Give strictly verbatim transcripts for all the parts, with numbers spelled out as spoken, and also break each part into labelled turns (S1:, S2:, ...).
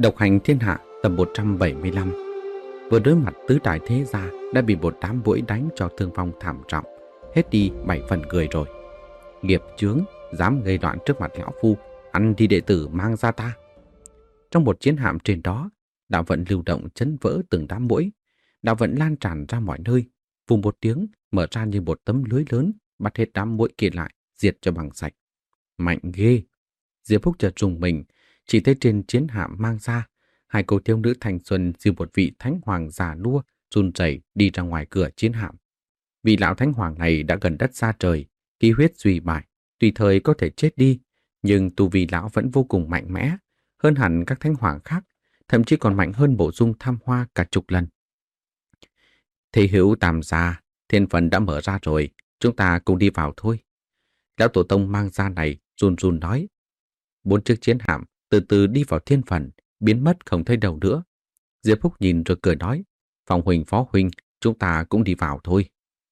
S1: Độc hành thiên hạ tập một trăm bảy mươi lăm. Vừa đối mặt tứ đại thế gia đã bị một đám muỗi đánh cho thương vong thảm trọng, hết đi bảy phần người rồi. Nghiệp chướng, dám gây loạn trước mặt lão phu, ăn thì đệ tử mang ra ta. Trong một chiến hạm trên đó, đạo vận lưu động chấn vỡ từng đám muỗi, đạo vận lan tràn ra mọi nơi, vùng một tiếng mở ra như một tấm lưới lớn, bắt hết đám muỗi kia lại, diệt cho bằng sạch. Mạnh ghê! Diệp Phúc chợt rùng mình, chỉ thấy trên chiến hạm mang ra, hai cô thiếu nữ thanh xuân dìu một vị thánh hoàng già nua run rẩy đi ra ngoài cửa chiến hạm. Vị lão thánh hoàng này đã gần đất xa trời, khí huyết suy bại, tùy thời có thể chết đi, nhưng tu vi lão vẫn vô cùng mạnh mẽ, hơn hẳn các thánh hoàng khác, thậm chí còn mạnh hơn Bộ Dung Tham Hoa cả chục lần. Thế hữu tam gia, thiên phần đã mở ra rồi, chúng ta cùng đi vào thôi. Lão tổ tông mang ra này run run nói. Bốn chiếc chiến hạm từ từ đi vào thiên phần, biến mất không thấy đâu nữa. Diệp Phúc nhìn rồi cười nói, Phong huynh phó huynh, chúng ta cũng đi vào thôi.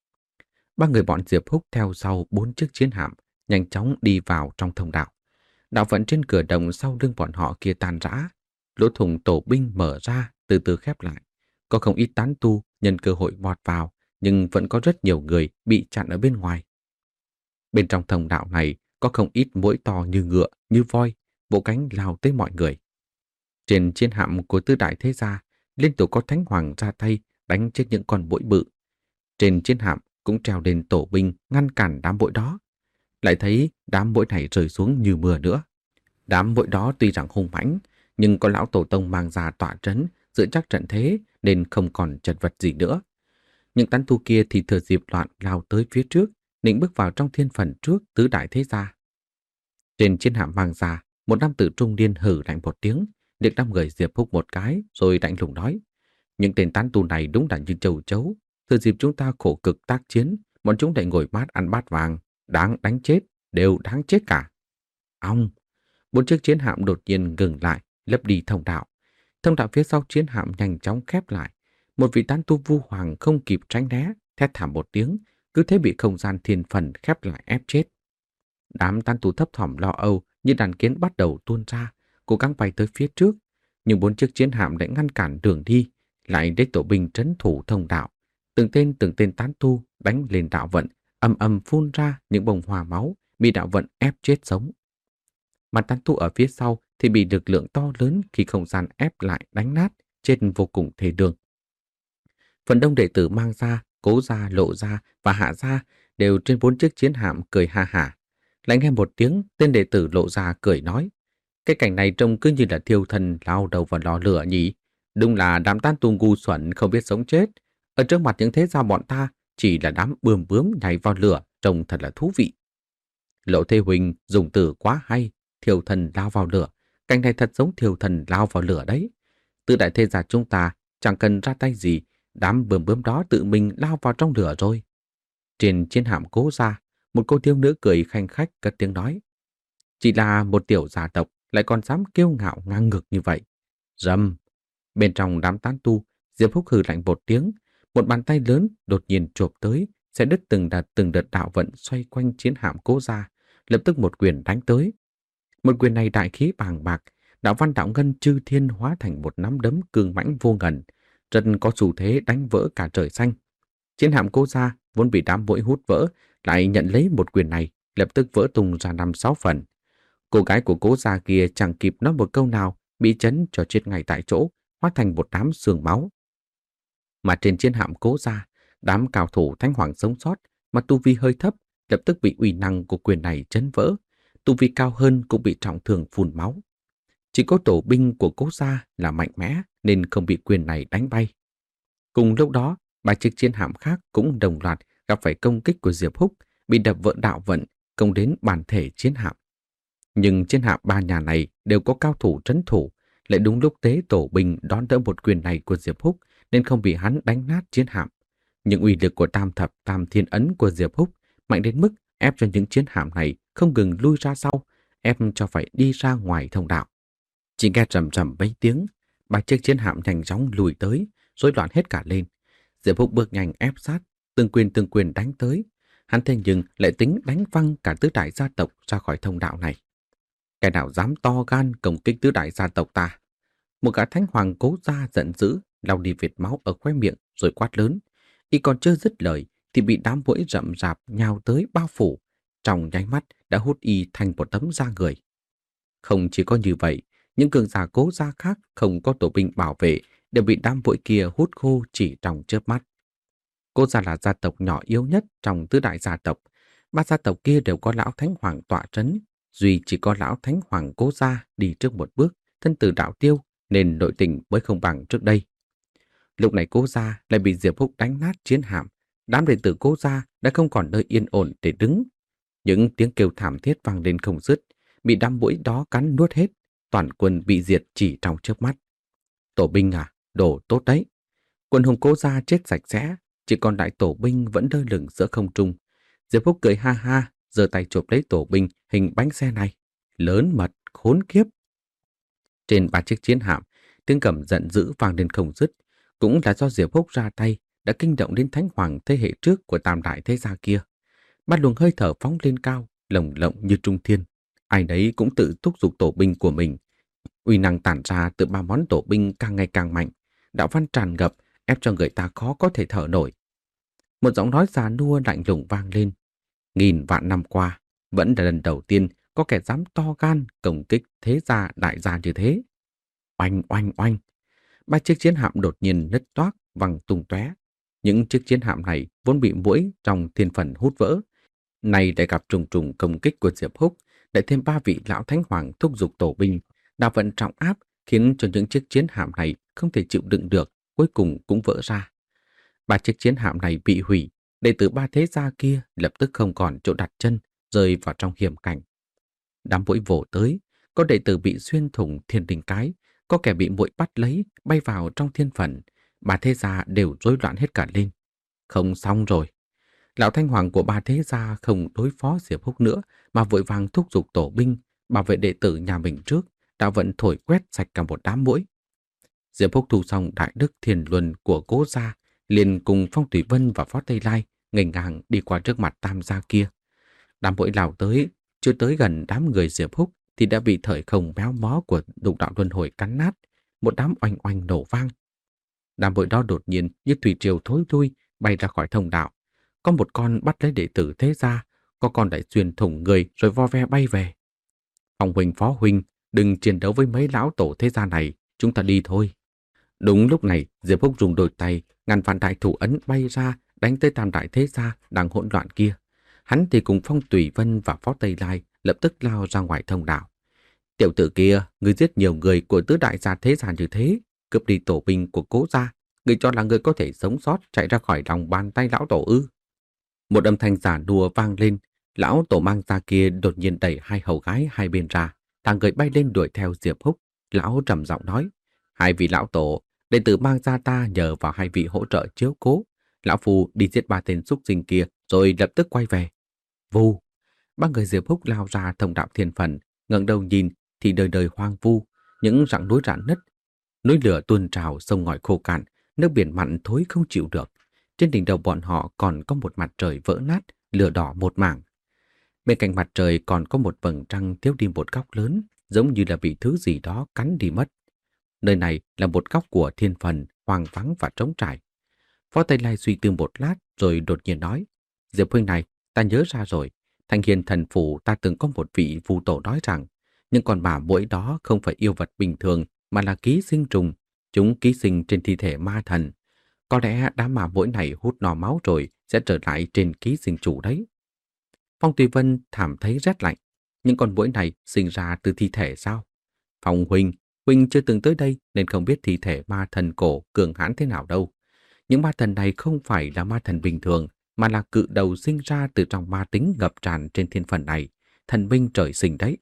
S1: Ba người bọn Diệp Phúc theo sau bốn chiếc chiến hạm, nhanh chóng đi vào trong thông đạo. Đạo vận trên cửa đồng sau lưng bọn họ kia tan rã, lỗ thủng tổ binh mở ra, từ từ khép lại. Có không ít tán tu nhân cơ hội vọt vào, nhưng vẫn có rất nhiều người bị chặn ở bên ngoài. Bên trong thông đạo này có không ít muỗi to như ngựa, như voi, vỗ cánh lao tới mọi người. Trên chiến hạm của tứ đại thế gia, liên tục có thánh hoàng ra tay đánh chết những con muỗi bự. Trên chiến hạm cũng treo lên tổ binh ngăn cản đám muỗi đó. Lại thấy đám muỗi này rơi xuống như mưa nữa. Đám muỗi đó tuy rằng hung mãnh, nhưng có lão tổ tông mang ra tọa trấn, giữ chắc trận thế nên không còn chật vật gì nữa. Những tán tu kia thì thừa dịp loạn lao tới phía trước, định bước vào trong thiên phần trước tứ đại thế gia. Trên chiến hạm mang ra, một nam tử trung niên hử lạnh một tiếng, liếc năm người Diệp Phúc một cái, rồi lạnh lùng nói: những tên tán tu này đúng là như châu chấu, thừa dịp chúng ta khổ cực tác chiến, bọn chúng lại ngồi mát ăn bát vàng, đáng đánh chết, đều đáng chết cả. Ong! Bốn chiếc chiến hạm đột nhiên ngừng lại, lấp đi thông đạo. Thông đạo phía sau chiến hạm nhanh chóng khép lại. Một vị tán tu vu hoàng không kịp tránh né, thét thảm một tiếng, cứ thế bị không gian thiên phần khép lại ép chết. Đám tán tu thấp thỏm lo âu như đàn kiến bắt đầu tuôn ra, cố gắng bay tới phía trước, nhưng bốn chiếc chiến hạm lại ngăn cản đường đi, lại để tổ binh trấn thủ thông đạo. Từng tên từng tên tán tu đánh lên đạo vận, ầm ầm phun ra những bông hoa máu, bị đạo vận ép chết sống. Mà tán tu ở phía sau thì bị lực lượng to lớn khi không gian ép lại đánh nát, chết vô cùng thê đường. Phần đông đệ tử mang ra, Cố gia, Lộ gia và Hạ gia đều trên bốn chiếc chiến hạm cười ha hả. Lại nghe một tiếng, tên đệ tử Lộ gia cười nói: cái cảnh này trông cứ như là thiêu thân lao đầu vào lò lửa nhỉ. Đúng là đám tán tu ngu xuẩn không biết sống chết. Ở trước mặt những thế gia bọn ta chỉ là đám bươm bướm nhảy vào lửa, trông thật là thú vị. Lộ Thế Huỳnh dùng từ quá hay, thiêu thân lao vào lửa. Cảnh này thật giống thiêu thân lao vào lửa đấy. Tứ đại thế gia chúng ta chẳng cần ra tay gì, đám bươm bướm đó tự mình lao vào trong lửa rồi. Trên chiến hạm Cố gia, một cô thiếu nữ cười khanh khách cất tiếng nói: chỉ là một tiểu gia tộc lại còn dám kiêu ngạo ngang ngược như vậy. Rầm! Bên trong đám tán tu, Diệp Phúc hừ lạnh một tiếng, một bàn tay lớn đột nhiên chộp tới, sẽ đứt từng đợt từng đợt đạo vận xoay quanh chiến hạm Cố gia, lập tức một quyền đánh tới. Một quyền này đại khí bàng bạc, đạo văn đạo ngân chư thiên hóa thành một nắm đấm cường mãnh vô ngần, rất có xu thế đánh vỡ cả trời xanh. Chiến hạm Cố gia vốn bị đám muỗi hút vỡ, lại nhận lấy một quyền này, lập tức vỡ tung ra năm sáu phần. Cô gái của Cố gia kia chẳng kịp nói một câu nào, bị chấn cho chết ngay tại chỗ, hóa thành một đám xương máu. Mà trên chiến hạm Cố gia, đám cao thủ thánh hoàng sống sót mà tu vi hơi thấp, lập tức bị uy năng của quyền này chấn vỡ, tu vi cao hơn cũng bị trọng thương phun máu. Chỉ có tổ binh của Cố gia là mạnh mẽ nên không bị quyền này đánh bay. Cùng lúc đó, ba chiếc chiến hạm khác cũng đồng loạt gặp phải công kích của Diệp Húc, bị đập vỡ đạo vận, công đến bản thể chiến hạm. Nhưng trên hạm ba nhà này đều có cao thủ trấn thủ, lại đúng lúc tế tổ binh đón đỡ một quyền này của Diệp Húc nên không bị hắn đánh nát chiến hạm. Nhưng uy lực của tam thập tam thiên ấn của Diệp Húc mạnh đến mức ép cho những chiến hạm này không ngừng lui ra sau, ép cho phải đi ra ngoài thông đạo. Chỉ nghe rầm rầm mấy tiếng, ba chiếc chiến hạm nhanh chóng lùi tới, rối loạn hết cả lên. Diệp Húc bước nhanh ép sát, từng quyền từng quyền đánh tới. Hắn thế nhưng lại tính đánh văng cả tứ đại gia tộc ra khỏi thông đạo này. Cái nào dám to gan công kích tứ đại gia tộc ta? Một gã thánh hoàng Cố Gia giận dữ, lau đi vệt máu ở khóe miệng rồi quát lớn. Y còn chưa dứt lời thì bị đám muỗi rậm rạp nhào tới bao phủ, trong nháy mắt đã hút y thành một tấm da người. Không chỉ có như vậy, những cường giả Cố Gia khác không có tổ binh bảo vệ đều bị đám muỗi kia hút khô chỉ trong chớp mắt. Cố Gia là gia tộc nhỏ yếu nhất trong tứ đại gia tộc. Ba gia tộc kia đều có lão thánh hoàng tọa trấn, duy chỉ có lão thánh hoàng Cố Gia đi trước một bước, thân tử đạo tiêu nên nội tình mới không bằng trước đây. Lúc này Cố Gia lại bị Diệp Húc đánh nát chiến hạm, đám đệ tử Cố Gia đã không còn nơi yên ổn để đứng. Những tiếng kêu thảm thiết vang lên không dứt, bị đám muỗi đó cắn nuốt hết, toàn quân bị diệt chỉ trong chớp mắt. Tổ binh à, đồ tốt đấy. Quân hùng Cố Gia chết sạch sẽ, chỉ còn đại tổ binh vẫn lơ lửng giữa không trung. Diệp Húc cười ha ha, giơ tay chụp lấy tổ binh hình bánh xe này. Lớn mật, khốn kiếp. Trên ba chiếc chiến hạm, tiếng gầm giận dữ vang lên không dứt. Cũng là do Diệp Húc ra tay đã kinh động đến thánh hoàng thế hệ trước của tam đại thế gia kia. Ba luồng hơi thở phóng lên cao, lồng lộng như trung thiên. Ai đấy cũng tự thúc giục tổ binh của mình. Uy năng tản ra từ ba món tổ binh càng ngày càng mạnh. Đạo văn tràn ngập, ép cho người ta khó có thể thở nổi. Một giọng nói già nua lạnh lùng vang lên. Nghìn vạn năm qua, vẫn là lần đầu tiên có kẻ dám to gan công kích thế gia đại gia như thế. Oanh oanh oanh. Ba chiếc chiến hạm đột nhiên nứt toác văng tung tóe. Những chiếc chiến hạm này vốn bị muỗi trong thiên phần hút vỡ. Này lại gặp trùng trùng công kích của Diệp Húc, lại thêm ba vị lão thánh hoàng thúc giục tổ binh, đạo vận trọng áp khiến cho những chiếc chiến hạm này không thể chịu đựng được, cuối cùng cũng vỡ ra. Ba chiếc chiến hạm này bị hủy, đệ tử ba thế gia kia lập tức không còn chỗ đặt chân, rơi vào trong hiểm cảnh. Đám muỗi vồ tới, có đệ tử bị xuyên thủng thiên đình cái, có kẻ bị muỗi bắt lấy, bay vào trong thiên phần. Ba thế gia đều rối loạn hết cả lên. Không xong rồi. Lão thanh hoàng của ba thế gia không đối phó Diệp Húc nữa, mà vội vàng thúc giục tổ binh, bảo vệ đệ tử nhà mình trước, đạo vận thổi quét sạch cả một đám muỗi. Diệp Húc thu xong đại đức thiền luân của Cố Gia, liền cùng Phong Thủy Vân và Phó Tây Lai nghênh ngang đi qua trước mặt tam gia kia. Đám muỗi lao tới, chưa tới gần đám người Diệp Húc thì đã bị thời không méo mó của đục đạo luân hồi cắn nát, một đám oanh oanh nổ vang. Đám muỗi đó đột nhiên như thủy triều thối lui, bay ra khỏi thông đạo. Có một con bắt lấy đệ tử thế gia, có con lại xuyên thủng người rồi vo ve bay về. Phong huynh, Phó huynh, đừng chiến đấu với mấy lão tổ thế gia này, chúng ta đi thôi. Đúng lúc này, Diệp Húc dùng đôi tay ngăn vạn đại thủ ấn bay ra, đánh tới tam đại thế gia đang hỗn loạn kia. Hắn thì cùng Phong Tùy Vân và Phó Tây Lai lập tức lao ra ngoài thông đạo. Tiểu tử kia, người giết nhiều người của tứ đại gia thế gia như thế, cướp đi tổ binh của Cố gia, người cho là người có thể sống sót chạy ra khỏi lòng bàn tay lão tổ ư? Một âm thanh giả đùa vang lên, lão tổ mang ra kia đột nhiên đẩy hai hầu gái hai bên ra, thằng người bay lên đuổi theo Diệp Húc. Lão trầm giọng nói: hai vị lão tổ, đệ tử mang ra ta nhờ vào hai vị hỗ trợ chiếu cố. Lão phù đi giết ba tên súc sinh kia rồi lập tức quay về. Vù! Ba người Diệp Húc lao ra thông đạo thiên phần, ngẩng đầu nhìn thì đời đời hoang vu, những rặng núi rạn nứt, núi lửa tuôn trào, sông ngòi khô cạn, nước biển mặn thối không chịu được. Trên đỉnh đầu bọn họ còn có một mặt trời vỡ nát, lửa đỏ một mảng. Bên cạnh mặt trời còn có một vầng trăng thiếu đi một góc lớn, giống như là bị thứ gì đó cắn đi mất. Nơi này là một góc của thiên phần, hoang vắng và trống trải. Phó Tây Lai suy tư một lát rồi đột nhiên nói: Diệp huynh này, ta nhớ ra rồi. Thanh Hiền Thần Phủ ta từng có một vị phù tổ nói rằng, những con bà muỗi đó không phải yêu vật bình thường mà là ký sinh trùng. Chúng ký sinh trên thi thể ma thần. Có lẽ đám ma muỗi này hút no máu rồi sẽ trở lại trên ký sinh chủ đấy. Phong Tùy Vân thảm thấy rét lạnh. Những con muỗi này sinh ra từ thi thể sao? Phong huynh, huynh chưa từng tới đây nên không biết thi thể ma thần cổ cường hãn thế nào đâu. Những ma thần này không phải là ma thần bình thường, mà là cự đầu sinh ra từ trong ma tính ngập tràn trên thiên phần này, thần binh trời sinh đấy.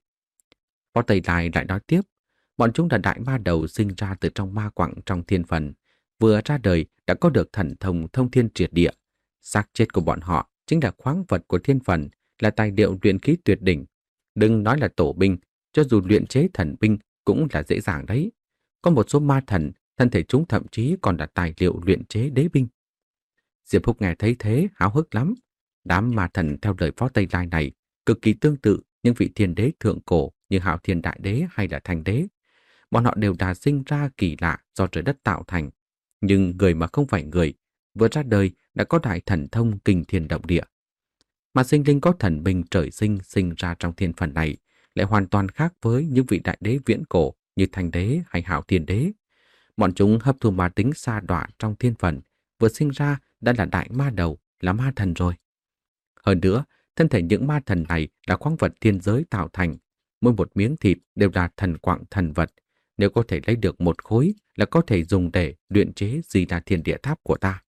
S1: Phó Tây Lai lại nói tiếp, bọn chúng là đại ma đầu sinh ra từ trong ma quặng trong thiên phần, vừa ra đời đã có được thần thông thông thiên triệt địa. Xác chết của bọn họ chính là khoáng vật của thiên phần, là tài liệu luyện khí tuyệt đỉnh. Đừng nói là tổ binh, cho dù luyện chế thần binh cũng là dễ dàng đấy. Có một số ma thần, thân thể chúng thậm chí còn là tài liệu luyện chế đế binh. Diệp Húc nghe thấy thế háo hức lắm. Đám ma thần theo lời Phó Tây Lai này cực kỳ tương tự những vị thiên đế thượng cổ như Hạo Thiên Đại Đế hay là Thanh Đế. Bọn họ đều đã sinh ra kỳ lạ do trời đất tạo thành. Nhưng người mà không phải người, vừa ra đời đã có đại thần thông kinh thiên động địa. Mà sinh linh có thần binh trời sinh sinh ra trong thiên phần này lại hoàn toàn khác với những vị đại đế viễn cổ như Thanh Đế hay Hạo Thiên Đế. Bọn chúng hấp thu ma tính sa đọa trong thiên phần, vừa sinh ra đã là đại ma đầu, là ma thần rồi. Hơn nữa, thân thể những ma thần này là khoáng vật thiên giới tạo thành. Mỗi một miếng thịt đều là thần quạng thần vật. Nếu có thể lấy được một khối là có thể dùng để luyện chế Di La Thiên Địa Tháp của ta.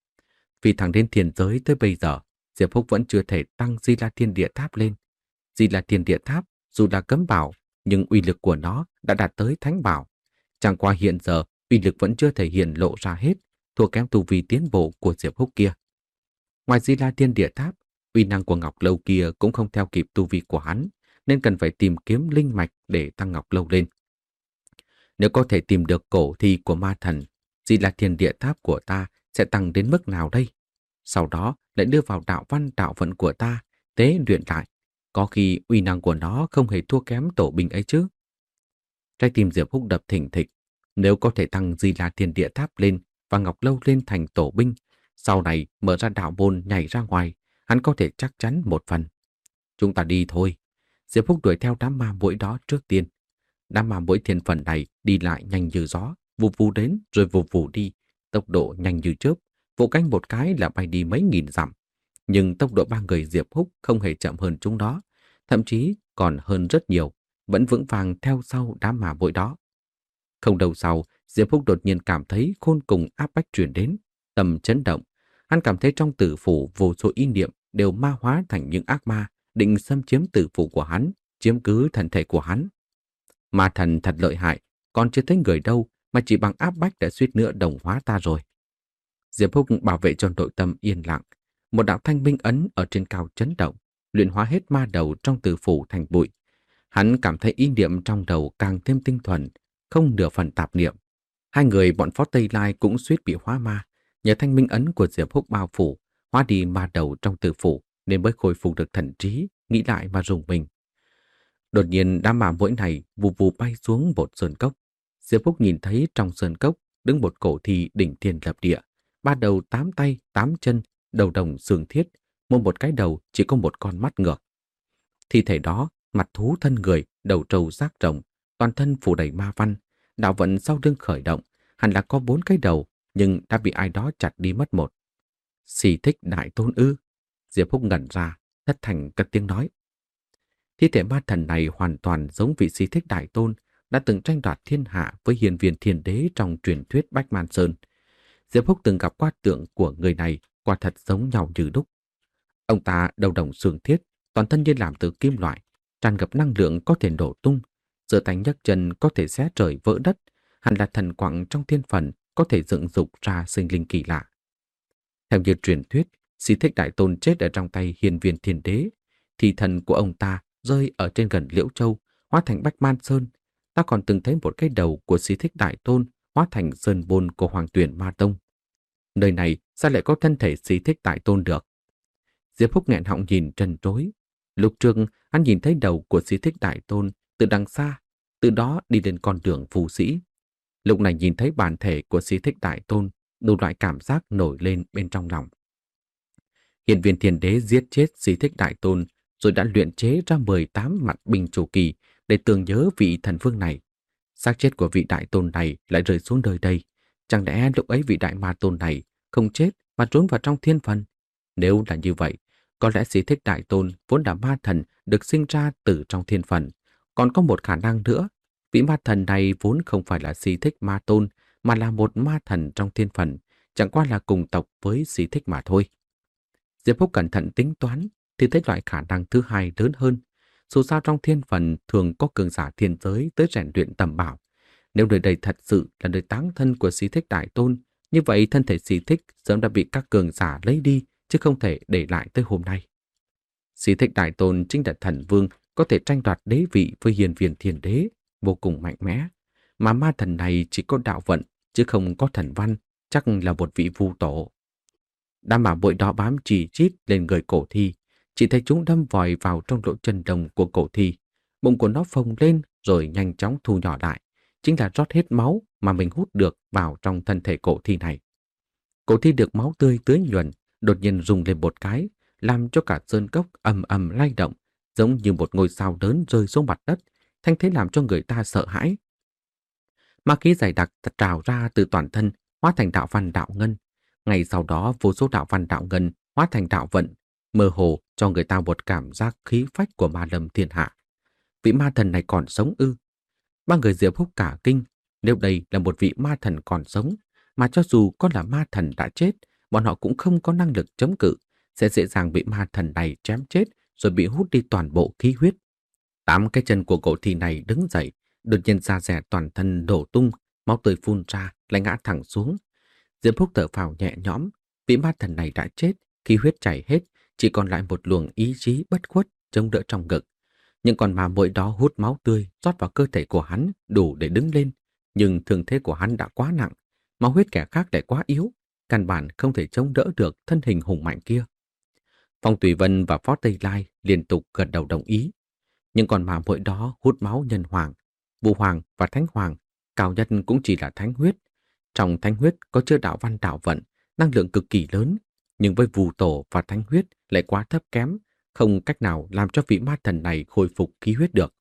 S1: Vì thẳng đến thiên giới tới bây giờ, Diệp Húc vẫn chưa thể tăng Di La Thiên Địa Tháp lên. Di La Thiên Địa Tháp dù là cấm bảo, nhưng uy lực của nó đã đạt tới thánh bảo. Chẳng qua hiện giờ, uy lực vẫn chưa thể hiện lộ ra hết, thua kém tu vi tiến bộ của Diệp Húc kia. Ngoài Di La Thiên Địa Tháp, uy năng của Ngọc Lâu kia cũng không theo kịp tu vi của hắn, nên cần phải tìm kiếm linh mạch để tăng Ngọc Lâu lên. Nếu có thể tìm được cổ thi của ma thần, Di La Thiên Địa Tháp của ta sẽ tăng đến mức nào đây? Sau đó lại đưa vào đạo văn đạo vận của ta, tế luyện lại. Có khi uy năng của nó không hề thua kém tổ binh ấy chứ. Trái tim Diệp Húc đập thình thịch. Nếu có thể tăng Di La Thiên Địa Tháp lên và Ngọc Lâu lên thành tổ binh, sau này mở ra đạo môn nhảy ra ngoài, hắn có thể chắc chắn một phần. Chúng ta đi thôi. Diệp Húc đuổi theo đám ma muỗi đó trước tiên. Đám ma muỗi thiên phần này đi lại nhanh như gió, vù vù đến rồi vù vù đi, tốc độ nhanh như chớp, vỗ cánh một cái là bay đi mấy nghìn dặm. Nhưng tốc độ ba người Diệp Húc không hề chậm hơn chúng đó, thậm chí còn hơn rất nhiều, vẫn vững vàng theo sau đám ma muỗi đó. Không lâu sau, Diệp Húc đột nhiên cảm thấy khôn cùng áp bách truyền đến, tâm chấn động. Hắn cảm thấy trong tử phủ vô số ý niệm đều ma hóa thành những ác ma, định xâm chiếm tử phủ của hắn, chiếm cứ thân thể của hắn. Ma thần thật lợi hại, còn chưa thấy người đâu mà chỉ bằng áp bách đã suýt nữa đồng hóa ta rồi. Diệp Húc bảo vệ cho nội tâm yên lặng. Một đạo thanh minh ấn ở trên cao chấn động, luyện hóa hết ma đầu trong tử phủ thành bụi. Hắn cảm thấy ý niệm trong đầu càng thêm tinh thuần, không nửa phần tạp niệm. Hai người bọn Phó Tây Lai cũng suýt bị hóa ma. Nhờ thanh minh ấn của Diệp Húc bao phủ, hóa đi ma đầu trong tử phủ nên mới khôi phục được thần trí, nghĩ lại mà rùng mình. Đột nhiên đám ma muỗi này vù vù bay xuống một sơn cốc. Diệp Húc nhìn thấy trong sơn cốc đứng một cổ thi đỉnh thiên lập địa, ba đầu tám tay, tám chân, đầu đồng xương thiết, mỗi một cái đầu chỉ có một con mắt ngược. Thi thể đó, mặt thú thân người, đầu trâu rác rồng, toàn thân phủ đầy ma văn, đạo vận sau lưng khởi động, hẳn là có bốn cái đầu, nhưng đã bị ai đó chặt đi mất một. Xì Thích Đại Tôn ư? Diệp Húc ngẩn ra, thất thành cất tiếng nói. Thi thể ma thần này hoàn toàn giống vị Xì Thích Đại Tôn đã từng tranh đoạt thiên hạ với hiền viên thiên đế trong truyền thuyết Bách Man Sơn. Diệp Húc từng gặp qua tượng của người này, quả thật giống nhau như đúc. Ông ta đầu đồng xương thiết, toàn thân như làm từ kim loại, tràn ngập năng lượng có thể nổ tung, giơ tay nhấc chân có thể xé trời vỡ đất, hẳn là thần quặng trong thiên phần có thể dựng dục ra sinh linh kỳ lạ. Theo như truyền thuyết, Xì Thích Đại Tôn chết ở trong tay hiền viên thiên đế, thì thần của ông ta rơi ở trên gần Liễu Châu, hóa thành Bách Man Sơn. Ta còn từng thấy một cái đầu của Xì Thích Đại Tôn hóa thành sơn bôn của Hoàng Tuyển Ma Tông. Nơi này sao lại có thân thể Xì Thích Đại Tôn được? Diệp Húc nghẹn họng nhìn trần trối. Lúc trước hắn nhìn thấy đầu của Xì Thích Đại Tôn từ đằng xa, từ đó đi lên con đường phù sĩ. Lúc này nhìn thấy bản thể của Xì Thích Đại Tôn, đủ loại cảm giác nổi lên bên trong lòng. Hiền viên thiên đế giết chết Xì Thích Đại Tôn, rồi đã luyện chế ra mười tám mặt binh chủ kỳ để tưởng nhớ vị thần vương này. Xác chết của vị đại tôn này lại rơi xuống nơi đây. Chẳng lẽ lúc ấy vị đại ma tôn này không chết mà trốn vào trong thiên phần? Nếu là như vậy, có lẽ Xì Thích Đại Tôn vốn là ma thần được sinh ra từ trong thiên phần. Còn có một khả năng nữa, vị ma thần này vốn không phải là Xì Thích Ma Tôn, mà là một ma thần trong thiên phần, chẳng qua là cùng tộc với Xì Thích mà thôi. Diệp Húc cẩn thận tính toán, thì thấy loại khả năng thứ hai lớn hơn. Dù sao trong thiên phần thường có cường giả thiên giới tới rèn luyện tầm bảo. Nếu nơi đây thật sự là nơi táng thân của Xì Thích Đại Tôn, như vậy thân thể Xì Thích sớm đã bị các cường giả lấy đi, chứ không thể để lại tới hôm nay. Xì Thích Đại Tôn chính là thần vương có thể tranh đoạt đế vị với hiền viên thiên đế, vô cùng mạnh mẽ. Mà ma thần này chỉ có đạo vận, chứ không có thần văn, chắc là một vị vu tổ. Đám ma bội đó bám chì chít lên người cổ thi, chỉ thấy chúng đâm vòi vào trong lỗ chân đồng của cổ thi. Bụng của nó phồng lên rồi nhanh chóng thu nhỏ lại, chính là rót hết máu mà mình hút được vào trong thân thể cổ thi này. Cổ thi được máu tươi tưới nhuần, đột nhiên rung lên một cái, làm cho cả sơn cốc ầm ầm lay động, giống như một ngôi sao lớn rơi xuống mặt đất, thanh thế làm cho người ta sợ hãi. Ma khí dày đặc trào ra từ toàn thân, hóa thành đạo văn đạo ngân. Ngay sau đó, vô số đạo văn đạo ngân hóa thành đạo vận, mơ hồ cho người ta một cảm giác khí phách của ma lâm thiên hạ. Vị ma thần này còn sống ư? Ba người Diệp Húc cả kinh, nếu đây là một vị ma thần còn sống, mà cho dù có là ma thần đã chết, bọn họ cũng không có năng lực chống cự, sẽ dễ dàng bị ma thần này chém chết rồi bị hút đi toàn bộ khí huyết. Tám cái chân của cổ thi này đứng dậy, đột nhiên da rẻ toàn thân đổ tung, máu tươi phun ra, lại ngã thẳng xuống. Diệp Húc thở phào nhẹ nhõm, vị ma thần này đã chết, khí huyết chảy hết, chỉ còn lại một luồng ý chí bất khuất chống đỡ trong ngực. Những con ma muội đó hút máu tươi rót vào cơ thể của hắn đủ để đứng lên, nhưng thương thế của hắn đã quá nặng, máu huyết kẻ khác lại quá yếu, căn bản không thể chống đỡ được thân hình hùng mạnh kia. Phong Tùy Vân và Phó Tây Lai liên tục gật đầu đồng ý. Nhưng con ma muội đó hút máu nhân hoàng, Vũ Hoàng và Thánh Hoàng, cao nhất cũng chỉ là thánh huyết. Trong thánh huyết có chứa đạo văn đạo vận, năng lượng cực kỳ lớn, nhưng với Vũ Tổ và thánh huyết lại quá thấp kém, không cách nào làm cho vị ma thần này khôi phục khí huyết được.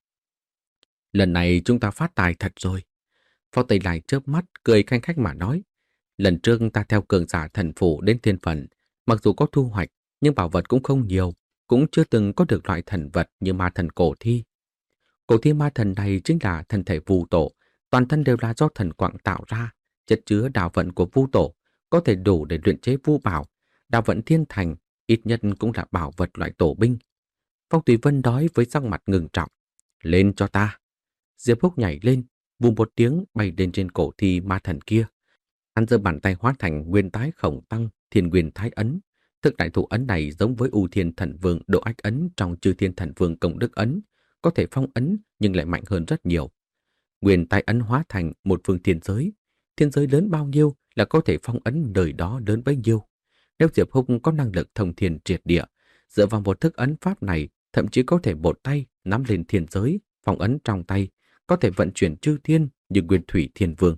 S1: Lần này chúng ta phát tài thật rồi. Phó Tây Lai chớp mắt, cười khanh khách mà nói. Lần trước ta theo cường giả thần phủ đến thiên phần, mặc dù có thu hoạch, nhưng bảo vật cũng không nhiều, cũng chưa từng có được loại thần vật như ma thần cổ thi. Cổ thi ma thần này chính là thân thể Vu Tổ, toàn thân đều là do thần quặng tạo ra, chất chứa đạo vận của Vu Tổ, có thể đủ để luyện chế vu bảo, đạo vận thiên thành, ít nhất cũng là bảo vật loại tổ binh. Phong Tùy Vân nói với sắc mặt ngừng trọng, lên cho ta. Diệp Húc nhảy lên, vù một tiếng bay lên trên cổ thi ma thần kia. Hắn giơ bàn tay hóa thành nguyên tái khổng tăng, thiên nguyên thái ấn. Thức đại thủ ấn này giống với U Thiên Thần Vương Độ Ách ấn trong Chư Thiên Thần Vương Công Đức ấn, có thể phong ấn nhưng lại mạnh hơn rất nhiều. Nguyên tái ấn hóa thành một phương thiên giới, thiên giới lớn bao nhiêu là có thể phong ấn đời đó lớn bấy nhiêu. Nếu Diệp Húc có năng lực thông thiên triệt địa, dựa vào một thức ấn pháp này, thậm chí có thể một tay nắm lên thiên giới, phong ấn trong tay, có thể vận chuyển chư thiên như Nguyên Thủy Thiên Vương.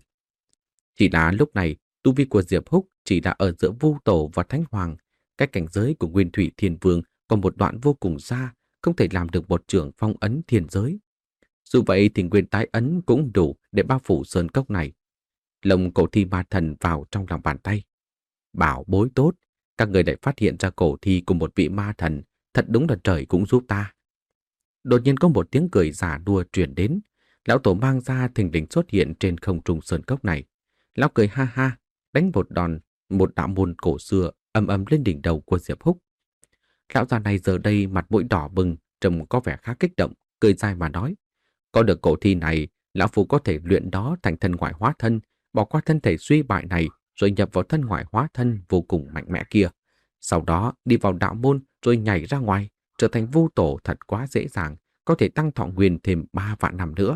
S1: Chỉ là lúc này, tu vi của Diệp Húc chỉ đã ở giữa Vu Tổ và Thánh Hoàng, cách cảnh giới của Nguyên Thủy Thiên Vương còn một đoạn vô cùng xa, không thể làm được một trường phong ấn thiên giới. Dù vậy thì nguyên tái ấn cũng đủ để bao phủ sơn cốc này. Lồng cổ thi ma thần vào trong lòng bàn tay. Bảo bối tốt, các người lại phát hiện ra cổ thi của một vị ma thần, thật đúng là trời cũng giúp ta. Đột nhiên có một tiếng cười giả đùa truyền đến. Lão Tổ mang ra thình lình xuất hiện trên không trung sơn cốc này. Lão cười ha ha, đánh một đòn, một đạo môn cổ xưa ầm ầm lên đỉnh đầu của Diệp Húc. Lão già này giờ đây mặt mũi đỏ bừng, trông có vẻ khá kích động, cười dài mà nói. Có được cổ thi này, lão phu có thể luyện đó thành thân ngoại hóa thân, bỏ qua thân thể suy bại này, rồi nhập vào thân ngoại hóa thân vô cùng mạnh mẽ kia. Sau đó đi vào đạo môn rồi nhảy ra ngoài, trở thành Vu Tổ thật quá dễ dàng, có thể tăng thọ nguyên thêm ba vạn năm nữa.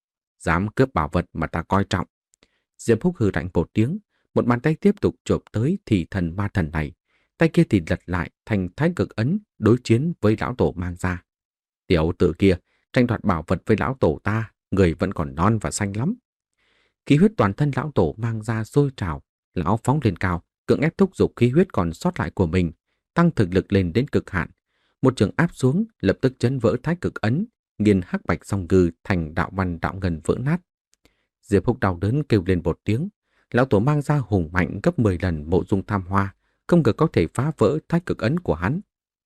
S1: Dám cướp bảo vật mà ta coi trọng. Diệp Húc hừ lạnh một tiếng, một bàn tay tiếp tục chộp tới thì thần ma thần này. Tay kia thì lật lại thành thái cực ấn đối chiến với lão tổ mang ra. Tiểu tử kia, tranh đoạt bảo vật với lão tổ ta, người vẫn còn non và xanh lắm. Khí huyết toàn thân lão tổ mang ra sôi trào, lão phóng lên cao, cưỡng ép thúc giục khí huyết còn sót lại của mình, tăng thực lực lên đến cực hạn. Một trường áp xuống, lập tức chấn vỡ thái cực ấn, nghiền hắc bạch song ngư thành đạo văn đạo ngân vỡ nát. Diệp Húc đau đớn kêu lên một tiếng, lão tổ mang ra hùng mạnh gấp mười lần mộ dung tham hoa, không ngờ có thể phá vỡ thái cực ấn của hắn.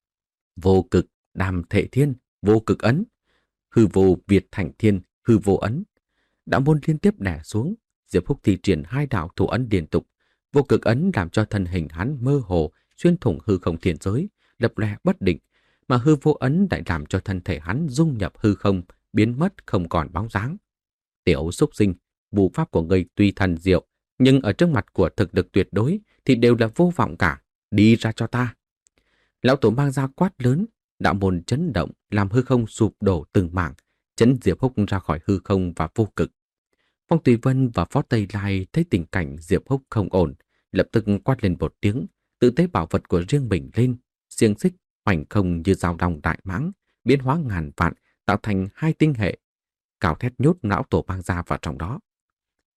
S1: Vô cực, đàm thệ thiên, vô cực ấn, hư vô việt thành thiên, hư vô ấn. Đạo môn liên tiếp đè xuống, Diệp Húc thi triển hai đạo thủ ấn liên tục. Vô cực ấn làm cho thân hình hắn mơ hồ, xuyên thủng hư không thiên giới, lập lòe bất định, mà hư vô ấn lại làm cho thân thể hắn dung nhập hư không, biến mất không còn bóng dáng. Tiểu súc sinh, vũ pháp của ngươi tuy thần diệu, nhưng ở trước mặt của thực lực tuyệt đối thì đều là vô vọng cả, đi ra cho ta. Lão tổ mang ra quát lớn, đạo môn chấn động làm hư không sụp đổ từng mảng, chấn Diệp Húc ra khỏi hư không và vô cực. Phong Tùy Vân và Phó Tây Lai thấy tình cảnh Diệp Húc không ổn, lập tức quát lên một tiếng, tự tế bảo vật của riêng mình lên, xiềng xích hoành không như dao long đại mãng, biến hóa ngàn vạn, tạo thành hai tinh hệ. Cào thét nhốt lão tổ mang ra vào trong đó.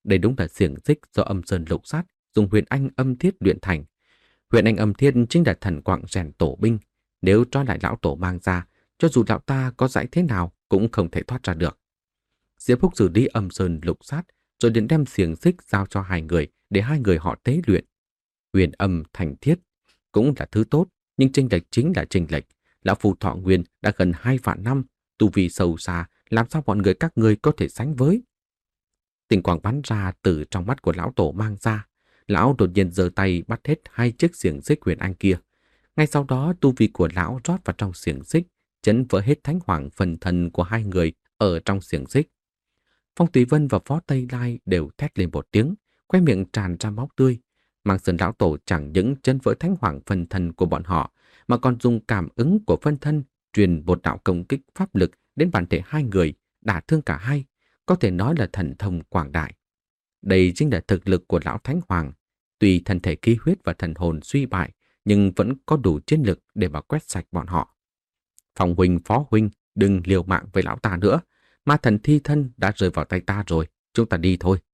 S1: Đây đúng là xiềng xích do âm sơn lục sát dùng huyền anh âm thiết luyện thành. Huyền anh âm thiết chính là thần quạng rèn tổ binh. Nếu trói lại lão tổ mang ra, cho dù lão ta có giải thế nào cũng không thể thoát ra được. Diệp Húc xử lý âm sơn lục sát rồi liền đem xiềng xích giao cho hai người để hai người họ tế luyện. Huyền âm thành thiết cũng là thứ tốt, nhưng chênh lệch chính là chênh lệch. Lão Phu thọ nguyên đã gần hai vạn năm, tu vi sâu xa, làm sao bọn người các ngươi có thể sánh với? Tình quang bắn ra từ trong mắt của lão tổ mang ra. Lão đột nhiên giơ tay bắt hết hai chiếc xiềng xích huyền anh kia. Ngay sau đó tu vi của lão rót vào trong xiềng xích, chấn vỡ hết thánh hoàng phần thân của hai người ở trong xiềng xích. Phong Tùy Vân và Phó Tây Lai đều thét lên một tiếng, quay miệng tràn ra máu tươi. Mang Sơn lão tổ chẳng những chấn vỡ thánh hoàng phân thân của bọn họ, mà còn dùng cảm ứng của phân thân truyền một đạo công kích pháp lực đến bản thể hai người, đả thương cả hai, có thể nói là thần thông quảng đại. Đây chính là thực lực của lão thánh hoàng. Tuy thân thể khí huyết và thần hồn suy bại, nhưng vẫn có đủ chiến lực để mà quét sạch bọn họ. Phong huynh, Phó huynh, đừng liều mạng với lão ta nữa. Ma thần thi thân đã rơi vào tay ta rồi, chúng ta đi thôi.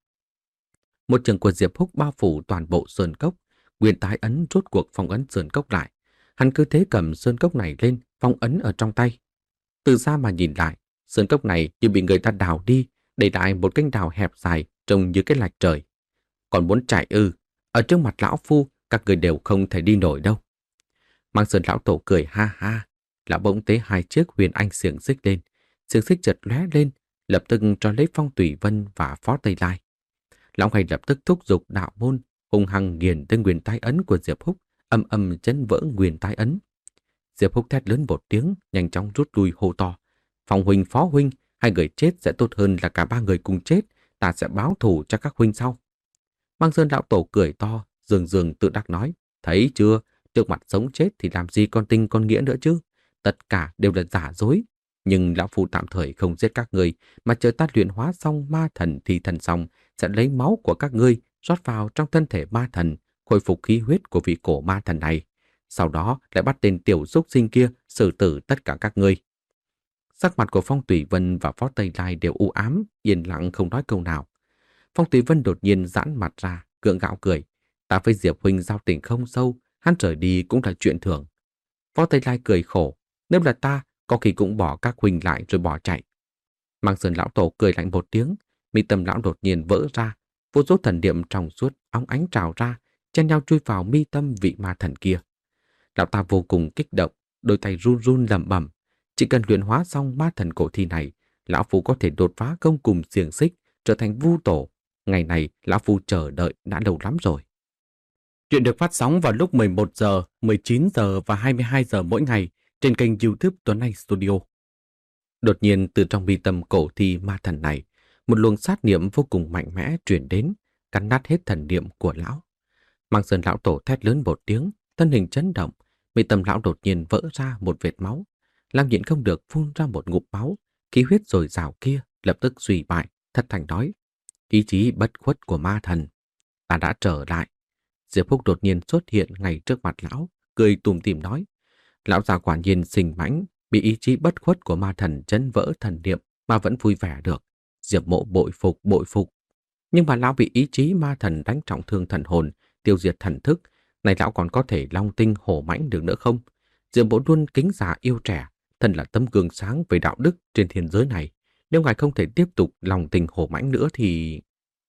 S1: Một trường của Diệp Húc bao phủ toàn bộ sơn cốc, Nguyên tái ấn rốt cuộc phong ấn sơn cốc lại. Hắn cứ thế cầm sơn cốc này lên, phong ấn ở trong tay. Từ xa mà nhìn lại, sơn cốc này như bị người ta đào đi, để lại một kênh đào hẹp dài trông như cái lạch trời. Còn muốn chạy ư, ở trước mặt lão phu, các người đều không thể đi nổi đâu. Mang Sơn lão tổ cười ha ha, lão bỗng tế hai chiếc huyền anh xiềng xích lên, xiềng xích chợt lóe lên, lập tức cho lấy Phong Tùy Vân và Phó Tây Lai. Lão hay lập tức thúc giục đạo môn, hung hăng nghiền tới nguyên tái ấn của Diệp Húc, âm âm chấn vỡ nguyên tái ấn. Diệp Húc thét lớn một tiếng, nhanh chóng rút lui hô to: Phong huynh, Phó huynh, hai người chết sẽ tốt hơn là cả ba người cùng chết, ta sẽ báo thù cho các huynh sau. Mang Sơn lão tổ cười to, dường dường tự đắc nói: Thấy chưa, trước mặt sống chết thì làm gì con tinh con nghĩa nữa chứ? Tất cả đều là giả dối. Nhưng lão phu tạm thời không giết các ngươi, mà chờ ta luyện hóa xong ma thần thì thần xong, sẽ lấy máu của các ngươi rót vào trong thân thể ma thần, khôi phục khí huyết của vị cổ ma thần này. Sau đó lại bắt tên tiểu xúc sinh kia xử tử tất cả các ngươi. Sắc mặt của Phong Tùy Vân và Phó Tây Lai đều u ám, yên lặng không nói câu nào. Phong Tùy Vân đột nhiên giãn mặt ra, gượng gạo cười: Ta với Diệp huynh giao tình không sâu, hắn rời đi cũng là chuyện thường. Phó Tây Lai cười khổ: Nếu là ta, có khi cũng bỏ các huynh lại rồi bỏ chạy. Mang Sơn lão tổ cười lạnh một tiếng, mi tâm lão đột nhiên vỡ ra, vô số thần niệm trong suốt óng ánh trào ra, chen nhau chui vào mi tâm vị ma thần kia. Lão ta vô cùng kích động, đôi tay run run lẩm bẩm: Chỉ cần luyện hóa xong ma thần cổ thi này, lão phu có thể đột phá công cùng xiềng xích, trở thành vu tổ. Ngày này lão phu chờ đợi đã lâu lắm rồi. Chuyện được phát sóng vào lúc mười một giờ, mười chín giờ và hai mươi hai giờ mỗi ngày trên kênh YouTube Tuấn Anh Studio. Đột nhiên từ trong mi tâm cổ thi ma thần này, một luồng sát niệm vô cùng mạnh mẽ truyền đến, cắn nát hết thần niệm của lão. Mang Sơn lão tổ thét lớn một tiếng, thân hình chấn động, mi tâm lão đột nhiên vỡ ra một vệt máu. Lam nhịn không được phun ra một ngụm máu, khí huyết dồi dào kia lập tức suy bại, thất thành nói: Ý chí bất khuất của ma thần, ta đã trở lại. Diệp Húc đột nhiên xuất hiện ngay trước mặt lão, cười tủm tỉm nói: Lão già quả nhiên sinh mãnh, bị ý chí bất khuất của ma thần chấn vỡ thần niệm mà vẫn vui vẻ được. Diệp Mộ bội phục bội phục. Nhưng mà lão bị ý chí ma thần đánh trọng thương thần hồn, tiêu diệt thần thức, này lão còn có thể long tinh hổ mãnh được nữa không? Diệp Mộ luôn kính già yêu trẻ, thần là tấm gương sáng về đạo đức trên thiên giới này. Nếu ngài không thể tiếp tục lòng tình hổ mãnh nữa thì...